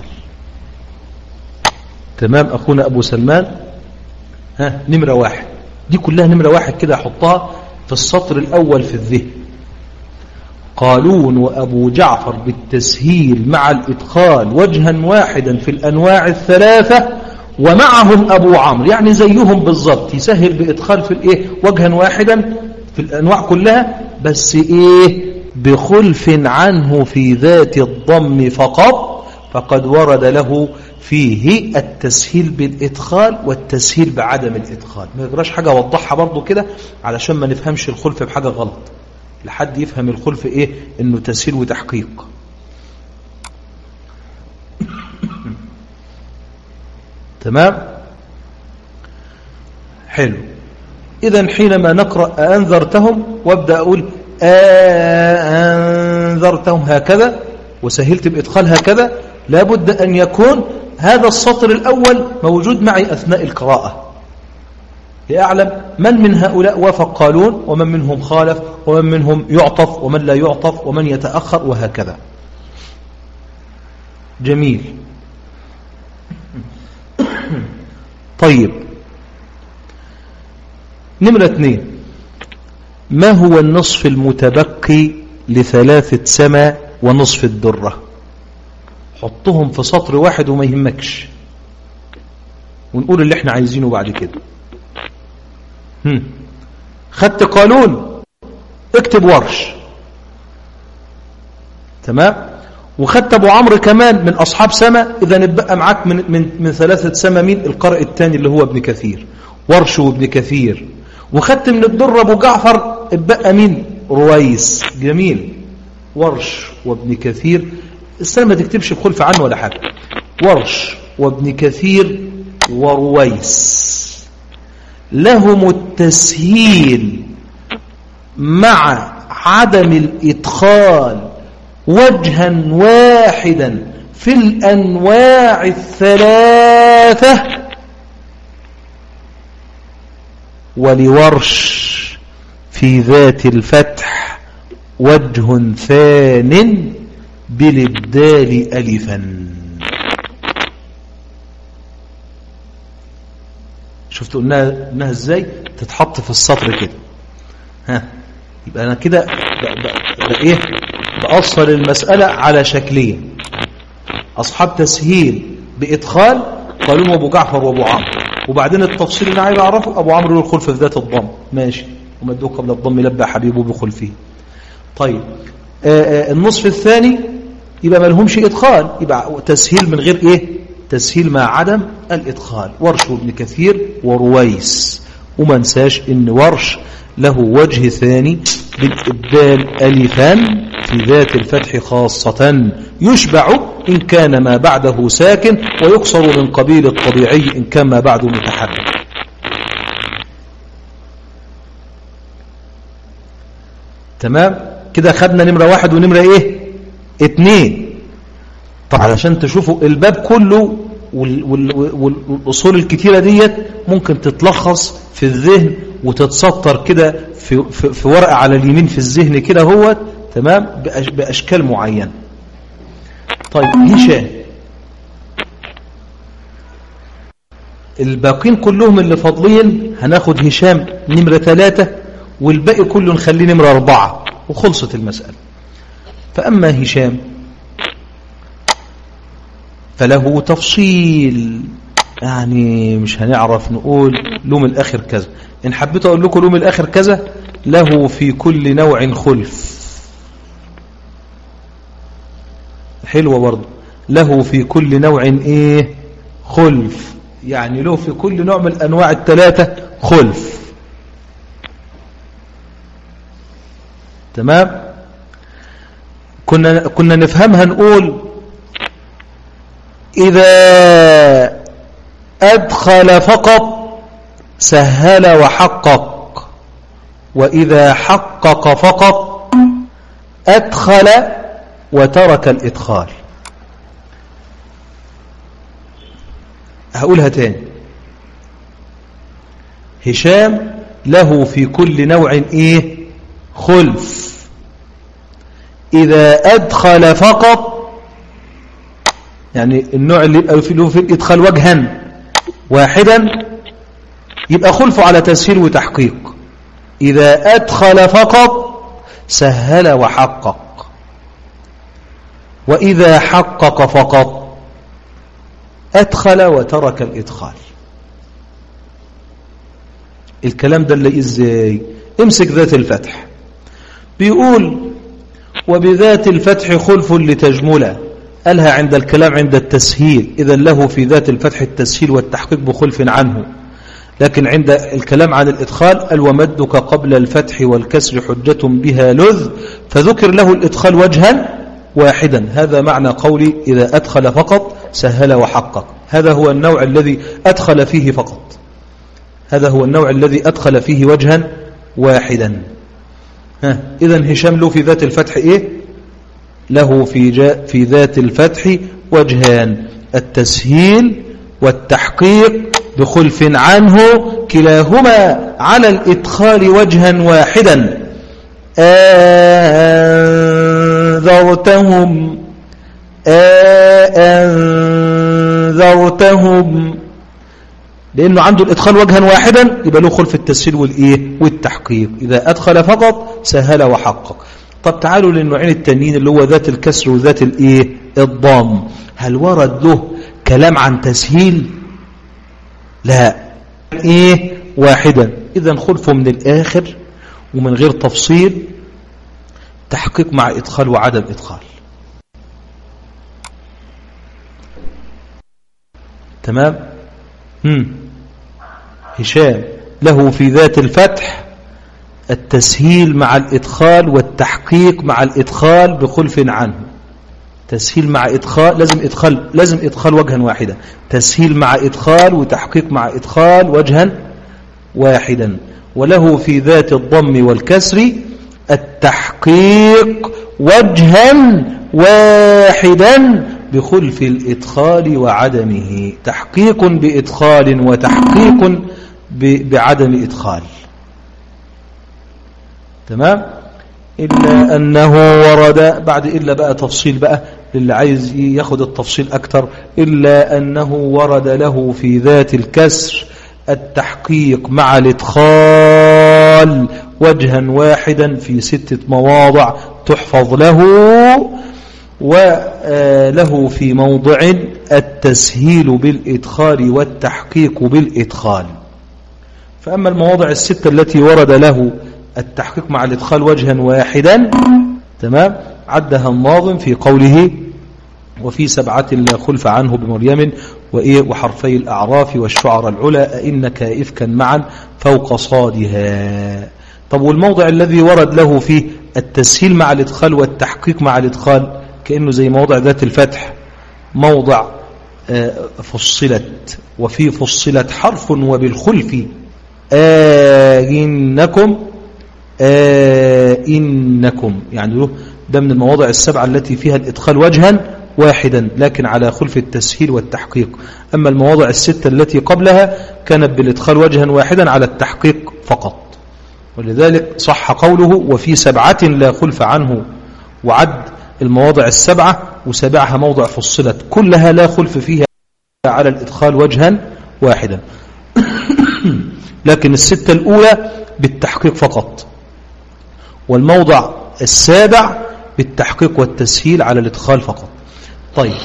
تمام أخونا أبو سلمان؟ نمرة واحد، دي كلها نمرة واحد كده أحطها في السطر الأول في الذهن. قالون وأبو جعفر بالتسهيل مع الإدخال وجها واحدا في الأنواع الثلاثة، ومعهم أبو عمرو يعني زيهم بالضبط، يسهل بإدخال في الإيه وجها واحدا في الأنواع كلها، بس إيه بخلف عنه في ذات الضم فقط، فقد ورد له فيه التسهيل بالإدخال والتسهيل بعدم الإدخال. ما يقراش حاجة أوضحها برضو كده علشان ما نفهمش الخلف بحاجة غلط، لحد يفهم الخلف إيه إنه تسهيل وتحقيق. تمام حلو. إذن حينما نقرأ أنذرتهم وابدأ أقول أنذرتهم هكذا وسهلت بإدخال هكذا، لابد أن يكون هذا السطر الأول موجود معي أثناء القراءة لأعلم من هؤلاء وافق قالون ومن منهم خالف ومن منهم يعطف ومن لا يعطف ومن يتأخر وهكذا. جميل. طيب نمرة 2، ما هو النصف المتبقي لثلاثة سما ونصف الدرة؟ حطهم في سطر واحد وما يهمكش ونقول اللي احنا عايزينه بعد كده. خدت قالون اكتب ورش، تمام، وخدت ابو عمرو كمان من اصحاب سما، اذا نبقى معاك من ثلاثة سما مين؟ القارئ الثاني اللي هو ابن كثير، ورش وابن كثير. وخدت من الدر ابو جعفر اتبقى مين؟ رويس. جميل، ورش وابن كثير. السنة ما تكتبش بخلف عنه ولا حاجة، ورش وابن كثير ورويس لهم التسهيل مع عدم الإدخال وجها واحدا في الأنواع الثلاثة، ولورش في ذات الفتح وجه ثان بالإبدال ألفا. شفتوا قلناها ازاي؟ تتحط في السطر كده. يبقى انا كده ايه بأصل المسألة على شكلين: اصحاب تسهيل بإدخال قالون وابو جعفر وابو عمرو، وبعدين التفصيل اللي عايز اعرفه ابو عمرو له الخلف في ذات الضم، ماشي، ومدوه قبل الضم لبى حبيبه بخلفه. طيب النصف الثاني يبقى ما لهمش إدخال، يبقى تسهيل من غير إيه؟ تسهيل مع عدم الإدخال، ورش وابن كثير ورويس. وما نساش إن ورش له وجه ثاني بالإبدال ألفان في ذات الفتح خاصة، يشبع إن كان ما بعده ساكن، ويقصر من قبيل الطبيعي إن كان ما بعده متحرك. تمام كده خدنا نمرة واحد ونمرة ايه 2. طب علشان تشوفوا الباب كله والأصول الكتيرة ديت ممكن تتلخص في الذهن وتتسطر كده في ورقة على اليمين في الذهن كده هو تمام بأشكال معينة. طيب هشام، الباقين كلهم اللي فاضلين هناخد هشام نمرة 3 والباقي كله نخليه نمرة 4 وخلصت المسألة. فأما هشام فله تفصيل، يعني مش هنعرف نقول له من الآخر كذا. إن حبيت أقول لكم له من الآخر كذا، له في كل نوع خلف. حلوة برضه، له في كل نوع إيه خلف، يعني له في كل نوع من الأنواع الثلاثة خلف. تمام. كنا نفهمها نقول إذا أدخل فقط سهل وحقق، وإذا حقق فقط أدخل وترك الإدخال. هقولها تاني. هشام له في كل نوع إيه؟ خلف. إذا أدخل فقط، يعني النوع اللي يبقى له في الإدخال وجها واحدا يبقى خلفه على تسهيل وتحقيق. إذا أدخل فقط سهل وحقق، وإذا حقق فقط أدخل وترك الإدخال. الكلام ده اللي إزاي؟ امسك ذات الفتح، بيقول وبذات الفتح خلف لتجمله، قالها عند الكلام عند التسهيل، إذا له في ذات الفتح التسهيل والتحقيق بخلف عنه. لكن عند الكلام عن الإدخال قال ومدك قبل الفتح والكسر حجة بها لذ، فذكر له الإدخال وجها واحدا. هذا معنى قولي إذا أدخل فقط سهل وحقق. هذا هو النوع الذي أدخل فيه فقط، هذا هو النوع الذي أدخل فيه وجها واحدا. إذن هشام له في ذات الفتح إيه؟ له في ذات الفتح وجهان، التسهيل والتحقيق بخلف عنه، كلاهما على الإدخال وجها واحدا. أنذرتهم، لأنه عنده الإدخال وجها واحدا يبقى له خلف التسهيل والإيه والتحقيق. إذا أدخل فقط سهل وحقق. طب تعالوا للنوعين التانيين اللي هو ذات الكسر وذات الإيه الضم، هل ورد له كلام عن تسهيل؟ لا، إيه واحدا. إذا خلفه من الآخر ومن غير تفصيل، تحقيق مع إدخال وعدم إدخال. تمام. هشام له في ذات الفتح التسهيل مع الإدخال والتحقيق مع الإدخال بخلف عنه. تسهيل مع إدخال لازم إدخال وجها واحدا، تسهيل مع إدخال وتحقيق مع إدخال وجها واحدا. وله في ذات الضم والكسر التحقيق وجها واحدا بخلف الإدخال وعدمه. تحقيق بإدخال وتحقيق بعدم إدخال. تمام. إلا أنه ورد بعد، إلا بقى تفصيل بقى للي عايز ياخد التفصيل أكتر. إلا أنه ورد له في ذات الكسر التحقيق مع الإدخال وجها واحدا في 6 مواضع تحفظ له، وله في موضع التسهيل بالإدخال والتحقيق بالإدخال. فأما المواضع ال6 التي ورد له التحقيق مع الإدخال وجها واحدا، تمام، عدها الناظم في قوله وفي 7 لا خلف عنه بمريم وحرفي الأعراف والشعر العلا أئنك إفكا معا فوق صادها. طب والموضع الذي ورد له فيه التسهيل مع الإدخال والتحقيق مع الإدخال كأنه زي موضع ذات الفتح، موضع فصلت، وفي فصلت حرف وبالخلف إنكم، يعني له ده من المواضع ال7 التي فيها الإدخال وجها واحدا لكن على خلف التسهيل والتحقيق. أما المواضع ال6 التي قبلها كانت بالإدخال وجها واحدا على التحقيق فقط. ولذلك صح قوله وفي 7 لا خلف عنه، وعد المواضع ال7 وسبعها موضع فصلت كلها لا خلف فيها على الإدخال وجها واحدا لكن ال6 الأولى بالتحقيق فقط، والموضع ال7 بالتحقيق والتسهيل على الإدخال فقط. طيب،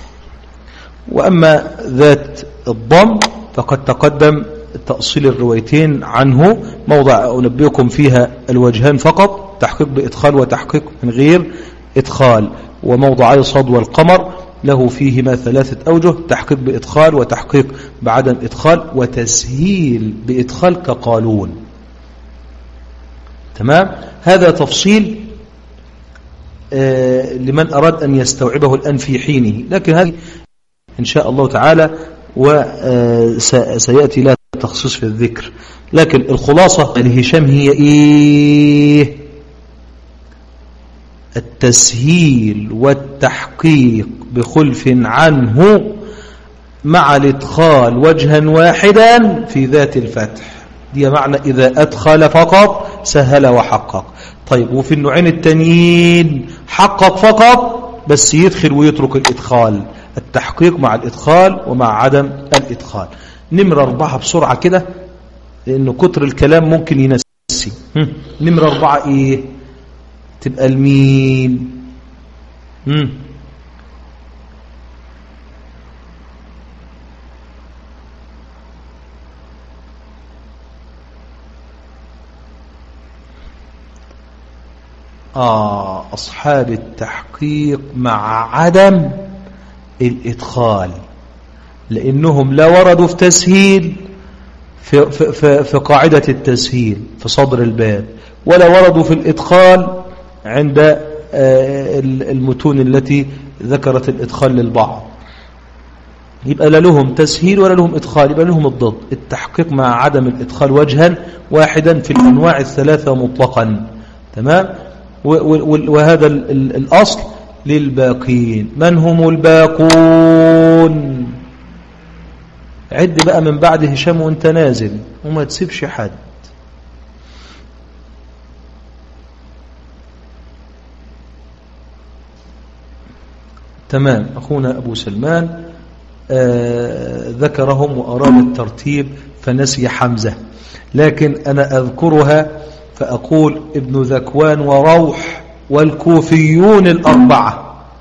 وأما ذات الضم فقد تقدم تأصيل الروايتين عنه، موضع أنبئكم فيها الوجهان فقط، تحقيق بإدخال وتحقيق من غير إدخال، وموضعي صاد والقمر له فيهما 3 أوجه: تحقيق بإدخال، وتحقيق بعدم إدخال، وتسهيل بإدخال كقالون. تمام؟ هذا تفصيل لمن أراد أن يستوعبه الآن في حينه، لكن هذه إن شاء الله تعالى وسيأتي لها تخصيص في الذكر. لكن الخلاصة لهشام هي إيه؟ التسهيل والتحقيق بخلف عنه مع الإدخال وجها واحدا في ذات الفتح. دي معنى إذا أدخل فقط سهل وحقق. طيب، وفي النوعين التانيين حقق فقط بس يدخل ويترك الإدخال، التحقيق مع الإدخال ومع عدم الإدخال. نمرة 4 بسرعة كده لأنه كتر الكلام ممكن ينسي. نمرة 4 إيه؟ تبقى المين؟ أصحاب التحقيق مع عدم الإدخال، لأنهم لا وردوا في تسهيل في قاعدة التسهيل في صدر الباب، ولا وردوا في الإدخال عند المتون التي ذكرت الإدخال للبعض. يبقى لا لهم تسهيل ولا لهم إدخال، يبقى لهم الضد: التحقيق مع عدم الإدخال وجها واحدا في الأنواع ال3 مطلقا. تمام؟ وهذا الأصل للباقين. من هم الباقون؟ عد بقى من بعد هشام وانت نازل وما تسيبش حد. تمام. أخونا أبو سلمان ذكرهم وأراد الترتيب فنسي حمزة، لكن أنا أذكرها فأقول ابن ذكوان وروح والكوفيون ال4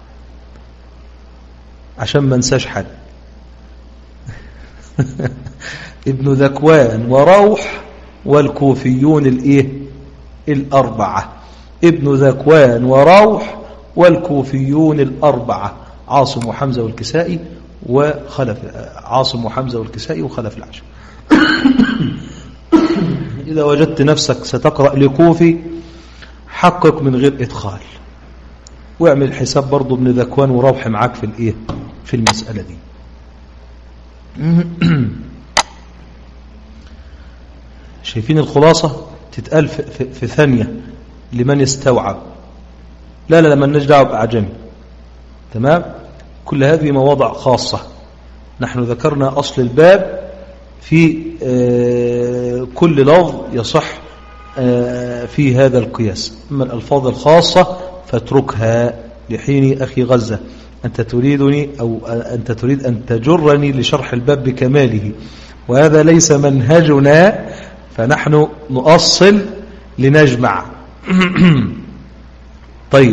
عشان ما ننساش حد. ابن ذكوان وروح والكوفيون ال4. ابن ذكوان وروح والكوفيون ال4: عاصم وحمزة والكسائي وخلف العشر. إذا وجدت نفسك ستقرأ لكوفي حقق من غير إدخال، واعمل حساب برضو ابن ذكوان وروح معاك في المسألة دي. شايفين الخلاصة تتقال في ثانية لمن يستوعب. لا لمن نجدع بأعجمي. تمام؟ كل هذه مواضع خاصة. نحن ذكرنا أصل الباب في كل لفظ يصح في هذا القياس. أما الألفاظ الخاصة فاتركها لحين أخي غزة. أنت تريدني أو أنت تريد أن تجرني لشرح الباب بكماله، وهذا ليس منهجنا، فنحن نؤصل لنجمع. طيب،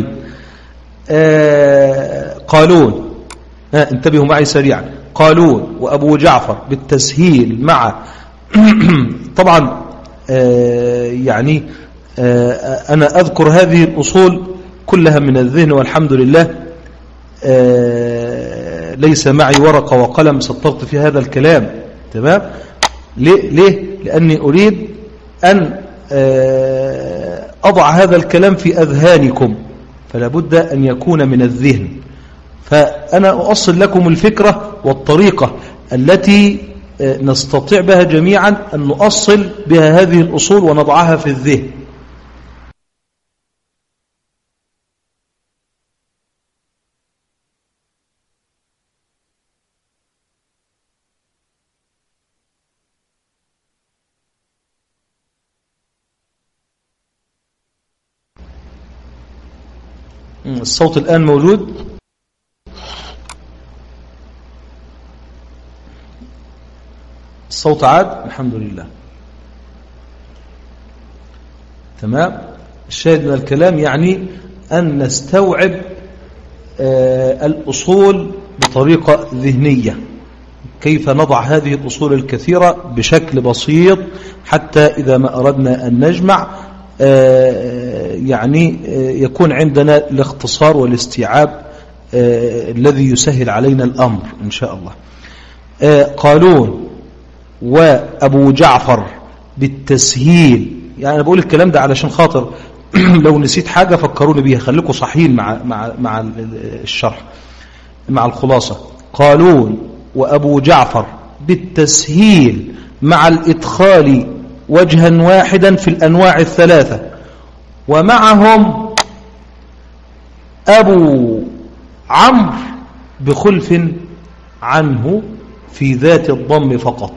قالون، انتبهوا معي سريعا. قالون وأبو جعفر بالتسهيل مع طبعا يعني أنا أذكر هذه الأصول كلها من الذهن والحمد لله. ليس معي ورقة وقلم سطرت في هذا الكلام. تمام؟ ليه؟ لأني أريد أن أضع هذا الكلام في أذهانكم، فلا بد أن يكون من الذهن. فأنا أؤصل لكم الفكرة والطريقة التي نستطيع بها جميعا أن نؤصل بها هذه الأصول ونضعها في الذهن. الصوت الآن موجود؟ الصوت عاد؟ الحمد لله. تمام. الشاهد من الكلام يعني أن نستوعب الأصول بطريقة ذهنية، كيف نضع هذه الأصول الكثيرة بشكل بسيط حتى إذا ما أردنا أن نجمع يعني يكون عندنا الاختصار والاستيعاب الذي يسهل علينا الأمر إن شاء الله. قالون وأبو جعفر بالتسهيل، يعني أنا بقول الكلام ده علشان خاطر لو نسيت حاجة فكروني بيها، خليكم صحيين مع الشرح مع الخلاصة. قالون وأبو جعفر بالتسهيل مع الإدخال وجها واحدا في الأنواع الثلاثة، ومعهم أبو عمرو بخلف عنه في ذات الضم فقط.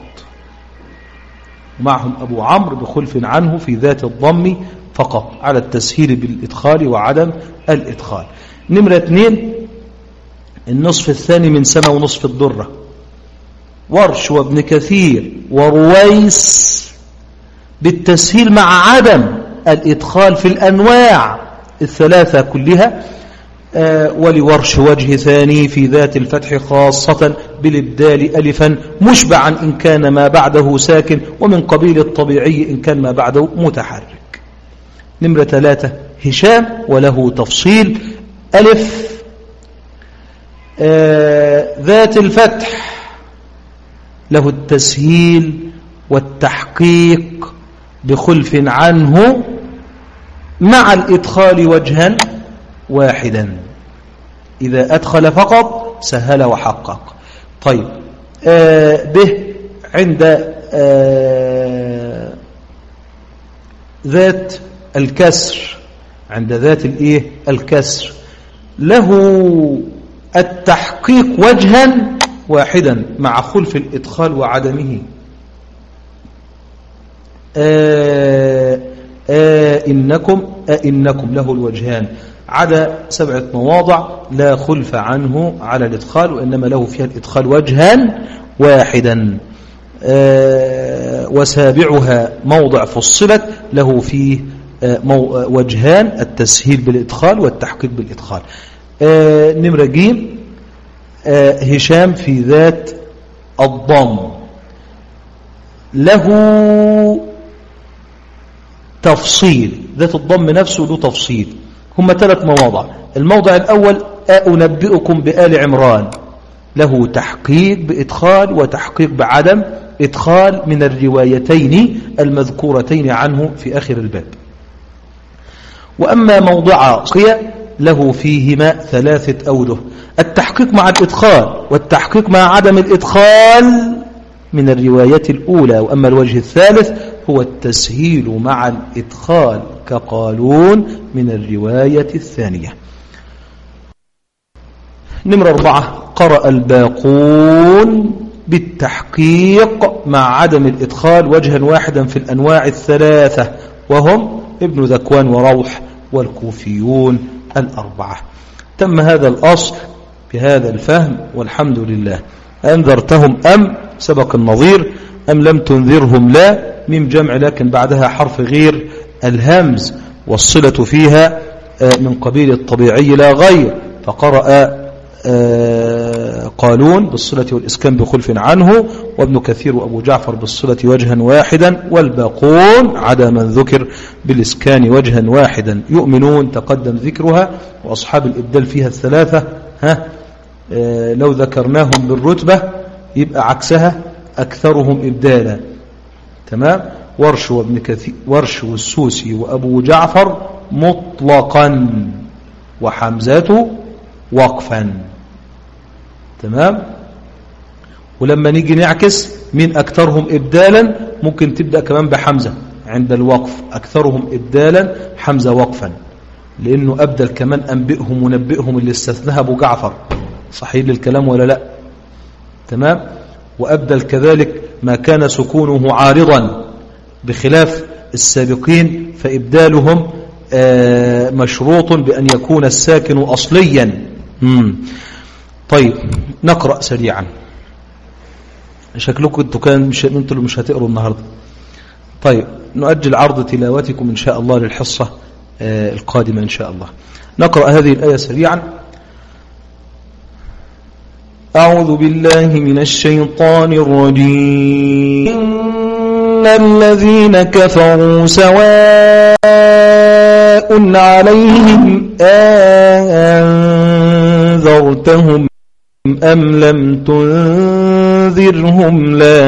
معهم أبو عمرو بخلف عنه في ذات الضم فقط على التسهيل بالإدخال وعدم الإدخال. نمرة 2 النصف الثاني من سنة ونصف الدرة، ورش وابن كثير ورويس بالتسهيل مع عدم الإدخال في الأنواع الثلاثة كلها. ولورش وجه ثاني في ذات الفتح خاصة بالإبدال ألفا مشبعا إن كان ما بعده ساكن، ومن قبيل الطبيعي إن كان ما بعده متحرك. نمرة 3 هشام وله تفصيل. ألف ذات الفتح له التسهيل والتحقيق بخلف عنه مع الإدخال وجها واحدا، إذا أدخل فقط سهل وحقق. طيب به عند ذات الكسر، عند ذات الكسر له التحقيق وجها واحدا مع خلف الإدخال وعدمه. إنكم له الوجهان، عدا 7 مواضع لا خلف عنه على الإدخال، وإنما له فيها الإدخال وجها واحدا. وسابعها موضع فصلت له فيه وجهان، التسهيل بالإدخال والتحقيق بالإدخال. نمرة ج هشام في ذات الضم له تفصيل، ذات الضم نفسه له تفصيل. هم 3 مواضع. الموضع الأول أنبئكم بآل عمران، له تحقيق بإدخال وتحقيق بعدم إدخال من الروايتين المذكورتين عنه في آخر الباب. وأما موضع قيا له فيهما 3 أوجه، التحقيق مع الإدخال والتحقيق مع عدم الإدخال من الرواية الأولى. وأما الوجه الثالث هو التسهيل مع الإدخال كقالون من الرواية الثانية. نمرة 4 قرأ الباقون بالتحقيق مع عدم الإدخال وجها واحدا في الأنواع الثلاثة، وهم ابن ذكوان وروح والكوفيون 4. تم هذا الأصل بهذا الفهم والحمد لله. أنذرتهم أم سبق النظير، أم لم تنذرهم لا، ميم جمع لكن بعدها حرف غير الهمز، والصلة فيها من قبيل الطبيعي لا غير. فقرأ قالون بالصلة والإسكان بخلف عنه، وابن كثير وأبو جعفر بالصلة وجها واحدا، والباقون عدا من ذكر بالإسكان وجها واحدا. يؤمنون تقدم ذكرها، وأصحاب الإبدال فيها 3. لو ذكرناهم بالرتبة يبقى عكسها أكثرهم إبدالا. تمام. ورش وابن كثير، ورش والسوسي وأبو جعفر مطلقا، وحمزة وقفا. تمام. ولما نيجي نعكس من أكثرهم إبدالا ممكن تبدأ كمان بحمزة عند الوقف، أكثرهم إبدالا حمزة وقفا، لأنه أبدل كمان أنبئهم ونبئهم اللي استثناها أبو جعفر. صحيح للكلام ولا لا؟ تمام. وأبدل كذلك ما كان سكونه عارضا بخلاف السابقين، فإبدالهم مشروط بأن يكون الساكن أصليا. طيب نقرأ سريعا، شكلكم انتوا مش هتقروا النهاردة. طيب نؤجل عرض تلاوتكم إن شاء الله للحصة القادمة إن شاء الله. نقرأ هذه الآية سريعا. أعوذ بالله من الشيطان الرجيم. إن الذين كفروا سواء عليهم أنذرتهم أنذرتهم أم لم تنذرهم لا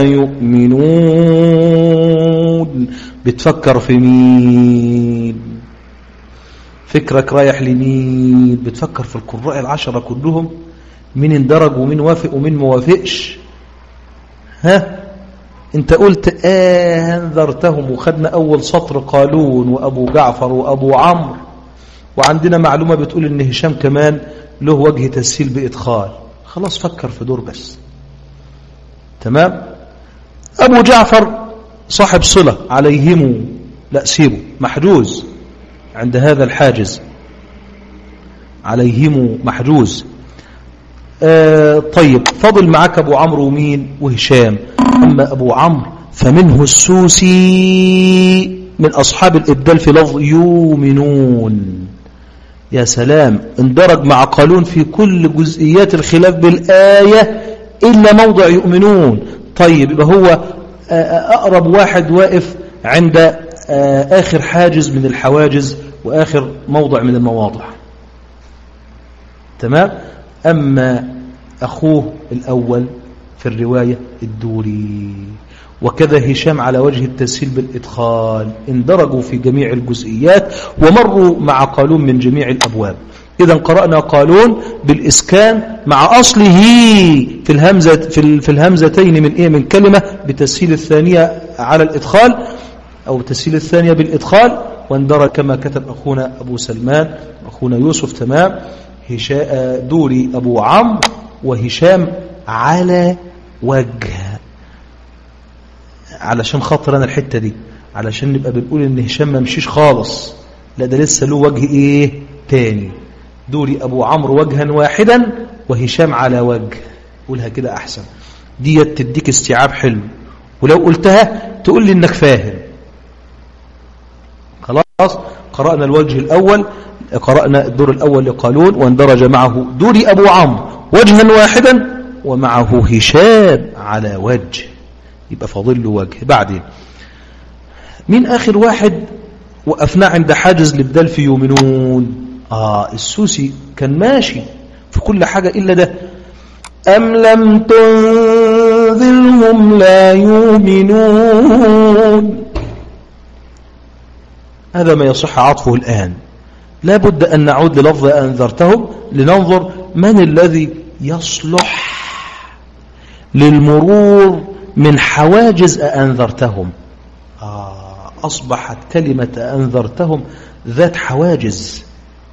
يؤمنون. بتفكر في مين؟ فكرك رايح لمين؟ بتفكر في القراء العشرة كلهم، مين اندرج ومين وافق ومين موافقش؟ ها انت قلت أنذرتهم، وخدنا أول سطر قالون وأبو جعفر وأبو عمرو، وعندنا معلومة بتقول إن هشام كمان له وجه تسهيل بإدخال. خلاص فكر في دور بس. تمام. أبو جعفر صاحب صلة عليهم، لا سيبه محجوز عند هذا الحاجز، عليهم محجوز. طيب فضل معك أبو عمرو ومين؟ وهشام. أما أبو عمرو فمنه السوسي من أصحاب الإبدال في لفظ يؤمنون. يا سلام، اندرج مع قالون في كل جزئيات الخلاف بالآية إلا موضع يؤمنون. طيب يبقى هو أقرب واحد واقف عند آخر حاجز من الحواجز وآخر موضع من المواضع. تمام. أما أخوه الأول في الرواية الدوري، وكذا هشام على وجه التسهيل بالإدخال، اندرجوا في جميع الجزئيات ومروا مع قالون من جميع الأبواب. إذا قرأنا قالون بالإسكان مع أصله في الهمزتين من كلمة بتسهيل الثانية على الإدخال أو تسهيل الثانية بالإدخال، واندرج كما كتب أخونا أبو سلمان أخونا يوسف. تمام. دوري أبو عمرو وهشام على وجه، علشان خاطر أنا الحتة دي، علشان نبقى بنقول إن هشام ما مشيش خالص، لا ده لسه له وجه إيه تاني. دوري أبو عمرو وجها واحدا وهشام على وجه. قولها كده أحسن، دي تديك استيعاب حلو، ولو قلتها تقول لي إنك فاهم. خلاص. قرأنا الوجه الأول، قرأنا الدور الأول لقالون واندرج معه دوري أبو عمرو وجها واحدا ومعه هشام على وجه، يبقى فاضل له وجه. بعدين مين آخر واحد وقفنا عند حاجز الإبدال في يؤمنون؟ السوسي كان ماشي في كل حاجة إلا ده. أم لم تنذرهم لا يؤمنون. هذا ما يصح عطفه الآن. لا بد أن نعود للفظ أنذرتهم لننظر من الذي يصلح للمرور من حواجز أنذرتهم. أصبحت كلمة أنذرتهم ذات حواجز.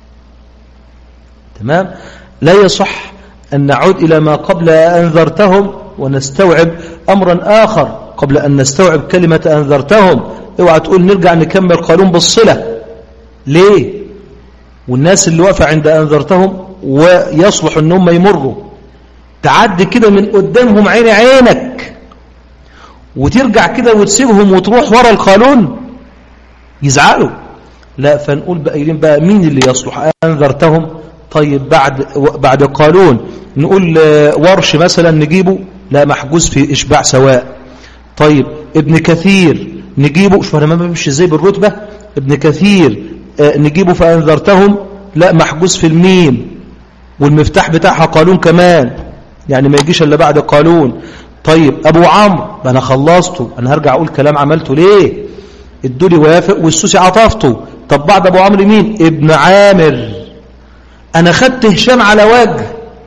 تمام. لا يصح أن نعود إلى ما قبل أنذرتهم ونستوعب أمرا آخر قبل أن نستوعب كلمة أنذرتهم. اوعى تقول نرجع نكمل قانون بالصلة. ليه؟ والناس اللي واقفة عند أنذرتهم ويصلح أنهم يمروا، تعدي كده من قدامهم عينك وترجع كده وتسيبهم وتروح ورا القانون، يزعلوا. لا، فنقول بقى مين اللي يصلح أنذرتهم. طيب بعد قانون نقول ورش مثلا نجيبه، لا محجوز في إشباع سواء. طيب ابن كثير نجيبه، شوف انا ما بمشي ازاي بالرتبة. ابن كثير نجيبه فأنذرتهم، لا محجوز في الميم والمفتاح بتاعها قانون كمان، يعني ما يجيش الا بعد قانون. طيب ابو عمرو انا خلصته، انا هرجع اقول كلام عملته ليه؟ الدولي وافق والسوسي عطفته. طب بعد ابو عمرو مين؟ ابن عامر. انا خدت هشام على وجه،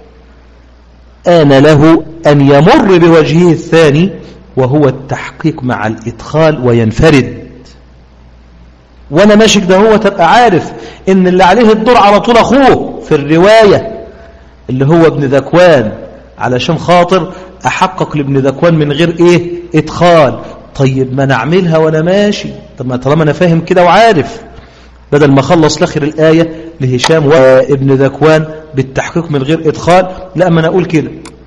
آن له ان يمر بوجهه الثاني وهو التحقيق مع الادخال وينفرد. وانا ماشي ده هو تبقى عارف ان اللي عليه الدور على طول اخوه في الرواية اللي هو ابن ذكوان، علشان خاطر احقق لابن ذكوان من غير ايه؟ ادخال. طيب ما نعملها وانا ماشي. طب ما طالما انا فاهم كده وعارف، بدل ما اخلص لاخر الآية لهشام وابن ذكوان بالتحقيق من غير ادخال، لا ما انا اقول كده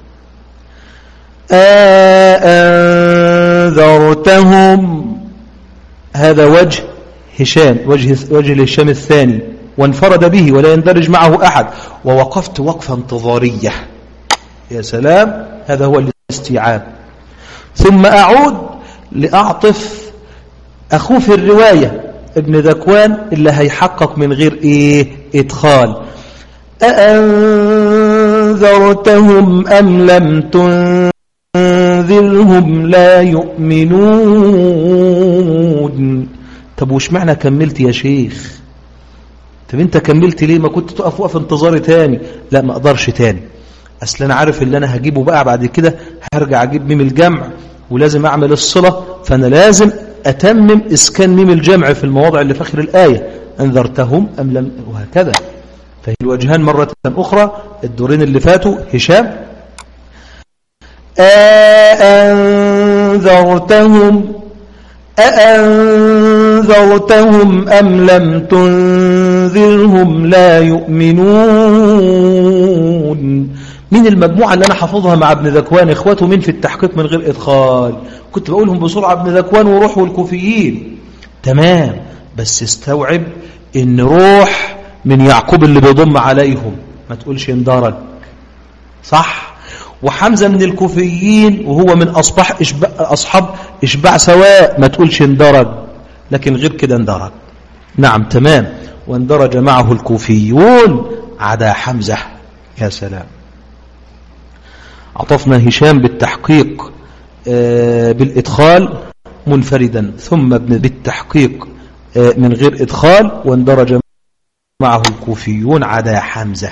أنذرتهم. هذا وجه هشام، وجه هشام الثاني، وانفرد به ولا يندرج معه أحد، ووقفت وقفة انتظارية. يا سلام، هذا هو الاستيعاب. ثم أعود لأعطف أخوه في الرواية ابن ذكوان اللي هيحقق من غير إيه؟ إدخال. أنذرتهم أم لم تنذرهم لا يؤمنون. طب وش معنى كملت يا شيخ؟ طب انت كملت ليه؟ ما كنت تقف وقف انتظاري تاني. لا ما اقدرش تاني، اصل انا عارف اللي انا هجيبه بقى بعد كده هرجع اجيب ميم الجمع ولازم اعمل الصلة، فانا لازم اتمم اسكان ميم الجمع في المواضع اللي في اخر الآية، انذرتهم ام لم، وهكذا. فهي الوجهان مرة اخرى الدورين اللي فاتوا هشام أأنذرتهم أم لم تنذرهم لا يؤمنون. مين المجموعة اللي أنا حافظها مع ابن ذكوان؟ إخواته مين في التحقيق من غير إدخال؟ كنت بقولهم بسرعة ابن ذكوان وروح والكوفيين. تمام، بس استوعب إن روح من يعقوب اللي بيضم عليهم، ما تقولش اندرج، صح؟ وحمزة من الكوفيين وهو من أصحاب إشباع سواء، ما تقولش اندرج، لكن غير كده اندرج. نعم تمام، واندرج معه الكوفيون عدا حمزة. يا سلام. عطفنا هشام بالتحقيق بالإدخال منفردا، ثم ابن بالتحقيق من غير إدخال، واندرج معه الكوفيون عدا حمزة.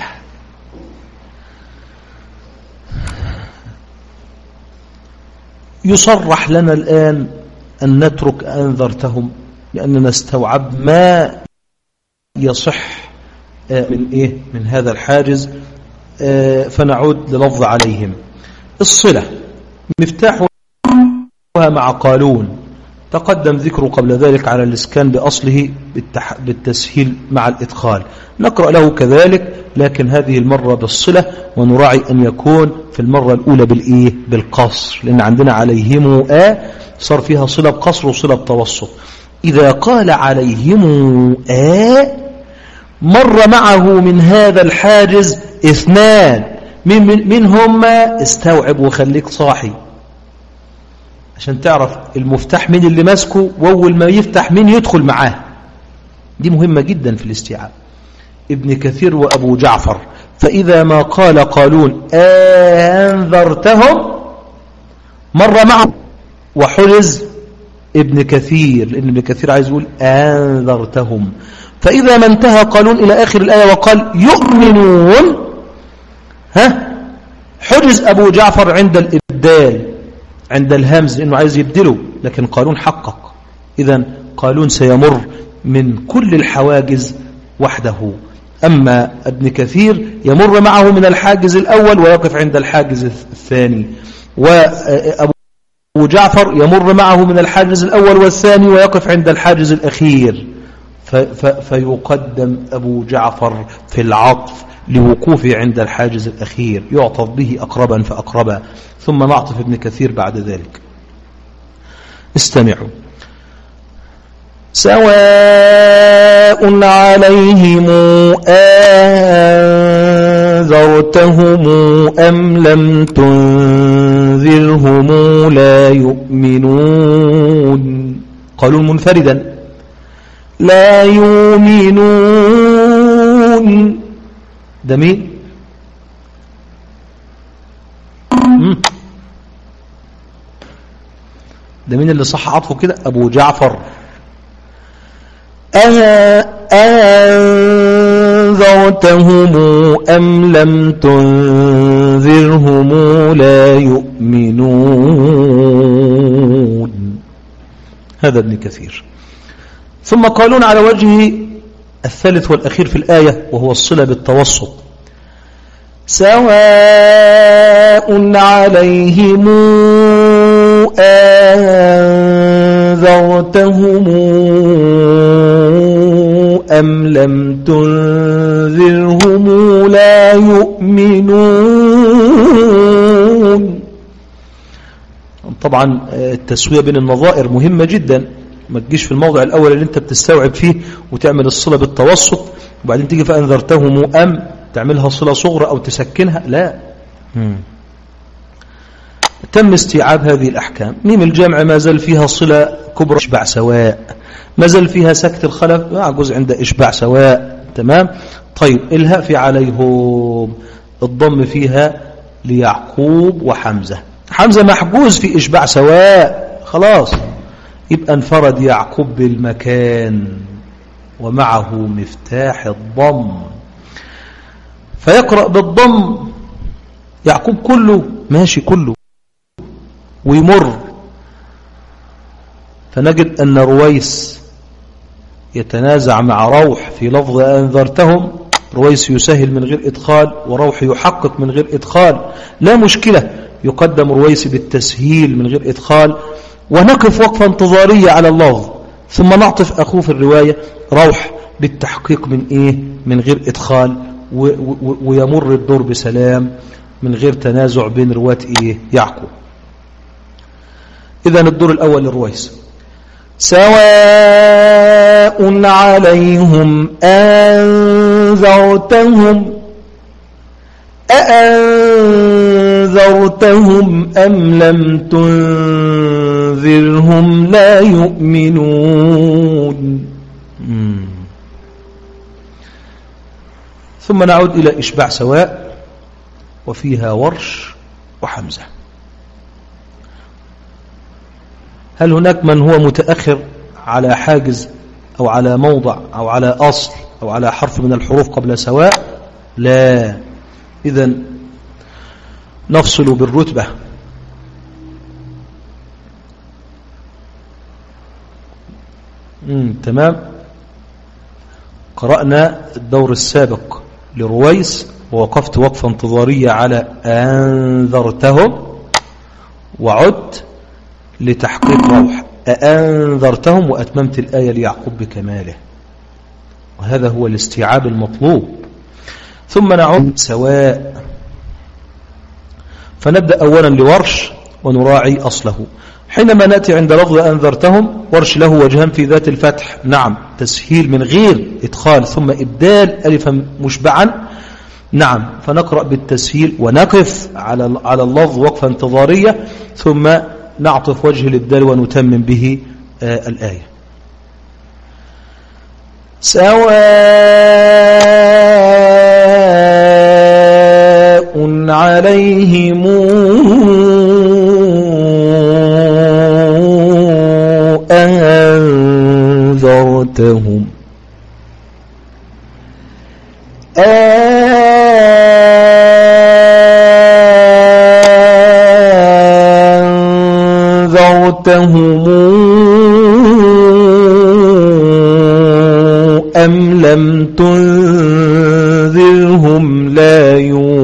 يصرح لنا الآن أن نترك أنذرتهم لأننا استوعب ما يصح من هذا الحاجز، فنعود للفظ عليهم. الصلة مفتاحها مع قالون، تقدم ذكره قبل ذلك على الإسكان بأصله بالتسهيل مع الإدخال، نقرأ له كذلك، لكن هذه المرة بالصلة، ونراعي أن يكون في المرة الأولى بالقصر، لأن عندنا عليهم صار فيها صلة بقصر وصلة بتوسط. إذا قال عليهم مر معه من هذا الحاجز اثنان، منهم استوعب وخليك صاحي عشان تعرف المفتاح مين اللي ماسكه، وأول ما يفتح مين يدخل معاه. دي مهمة جدا في الاستيعاب. ابن كثير وأبو جعفر، فإذا ما قال قالون أنذرتهم مر معه وحرز ابن كثير، لأن ابن كثير عايز يقول أنذرتهم. فإذا ما انتهى قالون إلى آخر الآية وقال يؤمنون حرز أبو جعفر عند الإبدال، عند الهمز، لأنه عايز يبدله، لكن قالون حقق. إذن قالون سيمر من كل الحواجز وحده، أما ابن كثير يمر معه من الحاجز الأول ويقف عند الحاجز الثاني، وأبو جعفر يمر معه من الحاجز الأول والثاني ويقف عند الحاجز الأخير، فيقدم أبو جعفر في العطف لوقوفه عند الحاجز الأخير، يعطف به أقربا فأقربا، ثم نعطف ابن كثير بعد ذلك. استمعوا. سواء عليهم أنذرتهم أم لم تنذرهم لا يؤمنون. قالوا منفردا لا يؤمنون. ده مين؟ ده مين اللي صح عطفه كده؟ أبو جعفر. أنذرتهم أم لم تنذرهم لا يؤمنون. هذا ابن كثير. ثم قالون على وجه الثالث والأخير في الآية، وهو الصلة بالتوسط. سواء عليهم أنذرتهم أم لم تنذرهم لا يؤمنون. طبعا التسوية بين النظائر مهمة جدا، ما تجيش في الموضع الأول اللي انت بتستوعب فيه وتعمل الصلة بالتوسط وبعدين تيجي فأنذرتهم أم تعملها صلة صغرى أو تسكنها، لا. تم استيعاب هذه الأحكام. ميم الجمع ما زال فيها صلة كبرى إشباع سواء، ما زال فيها سكت الخلف مع جزء عند إشباع سواء. تمام. طيب الهاء في عليهم الضم فيها ليعقوب وحمزة. حمزة محجوز في إشباع سواء خلاص، يبقى انفرد يعقوب بالمكان ومعه مفتاح الضم، فيقرأ بالضم يعقوب كله ماشي كله ويمر. فنجد أن رويس يتنازع مع روح في لفظ أنذرتهم، رويس يسهل من غير إدخال وروح يحقق من غير إدخال، لا مشكلة، يقدم رويس بالتسهيل من غير إدخال، ونقف وقفة انتظارية على اللفظ، ثم نعطف أخوه في الرواية روح بالتحقيق من إيه؟ من غير إدخال، ويمر الدور بسلام من غير تنازع بين رواة إيه؟ يعقوب. إذن الدور الأول للرويس: سواء عليهم أأنذرتهم أم لم تنذرهم لا يؤمنون. ثم نعود إلى إشباع سواء وفيها ورش وحمزة. هل هناك من هو متأخر على حاجز أو على موضع أو على أصل أو على حرف من الحروف قبل سواء؟ لا. إذن نفصل بالرتبة. تمام. قرأنا الدور السابق لرويس ووقفت وقفة انتظارية على أنذرتهم، وعدت لتحقيق روح أأنذرتهم، وأتممت الآية ليعقوب بكماله، وهذا هو الاستيعاب المطلوب. ثم نعود سواء، فنبدأ أولا لورش ونراعي أصله. حينما نأتي عند لفظ أنذرتهم، ورش له وجهان في ذات الفتح، نعم، تسهيل من غير إدخال ثم إبدال ألفا مشبعا، نعم، فنقرأ بالتسهيل ونقف على اللفظ وقفة انتظارية، ثم نعطف وجه الإبدال ونتمم به الآية. سواء عليهم أنذرتهم أم لم تنذرهم لا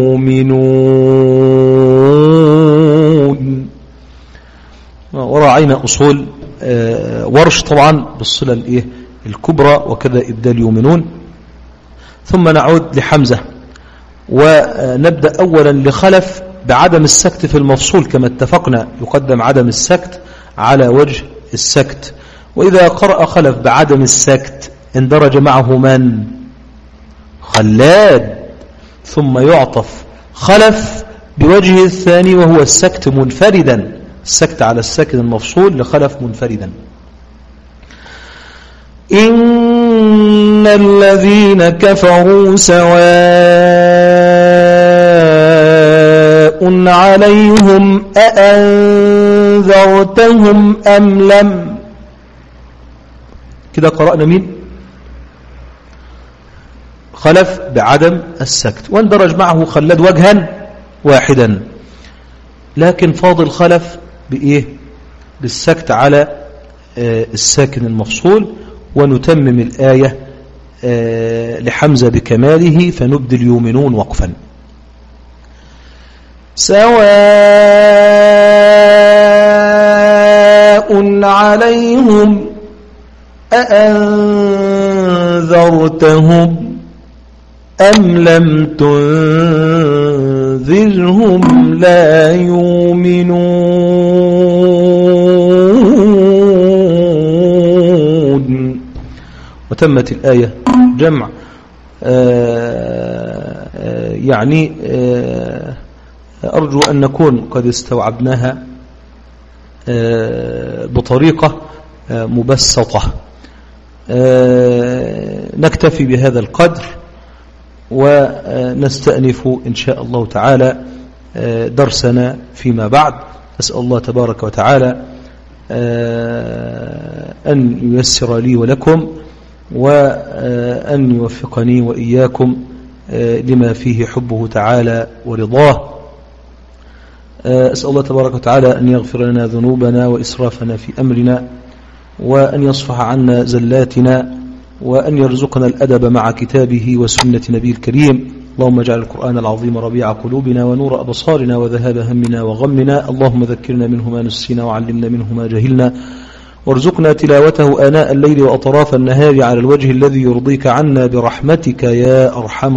يؤمنون. وراعينا أصول ورش طبعا بالصلة الكبرى، وكذا إبدال يؤمنون. ثم نعود لحمزة، ونبدأ أولا لخلف بعدم السكت في المفصول كما اتفقنا، يقدم عدم السكت على وجه السكت. وإذا قرأ خلف بعدم السكت اندرج معه من؟ خلاد، ثم يعطف خلف بوجه الثاني وهو السكت منفردا، السكت على الساكن المفصول لخلف منفردا. إن الذين كفروا سواء عليهم أأنذرتهم أم لم. كده قرأنا مين؟ خلف بعدم السكت، واندرج معه خلاد وجها واحدا، لكن فاضل خلف بإيه؟ بالسكت على الساكن المفصول. ونتمم الآية لحمزة بكماله، فنبدل يؤمنون وقفا. سواء عليهم أأنذرتهم أم لم تنذرهم لا يؤمنون. وتمت الآية جمع يعني أرجو أن نكون قد استوعبناها بطريقة مبسطة. نكتفي بهذا القدر، ونستأنف إن شاء الله تعالى درسنا فيما بعد. أسأل الله تبارك وتعالى أن ييسر لي ولكم، وأن يوفقني وإياكم لما فيه حبه تعالى ورضاه. أسأل الله تبارك وتعالى أن يغفر لنا ذنوبنا وإسرافنا في أمرنا، وأن يصفح عنا زلاتنا، وأن يرزقنا الأدب مع كتابه وسنة نبي الكريم. اللهم اجعل القرآن العظيم ربيع قلوبنا ونور أبصارنا وذهاب همنا وغمنا. اللهم ذكرنا منه ما نسينا وعلمنا منه ما جهلنا، وارزقنا تلاوته آناء الليل وأطراف النهار على الوجه الذي يرضيك عنا برحمتك يا أرحم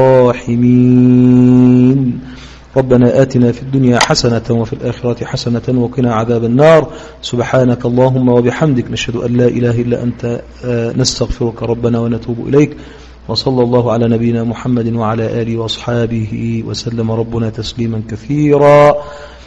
الراحمين. ربنا آتنا في الدنيا حسنة وفي الآخرة حسنة وقنا عذاب النار. سبحانك اللهم وبحمدك، نشهد أن لا إله إلا أنت، نستغفرك ربنا ونتوب إليك. وصلى الله على نبينا محمد وعلى آله وأصحابه وسلم ربنا تسليما كثيرا.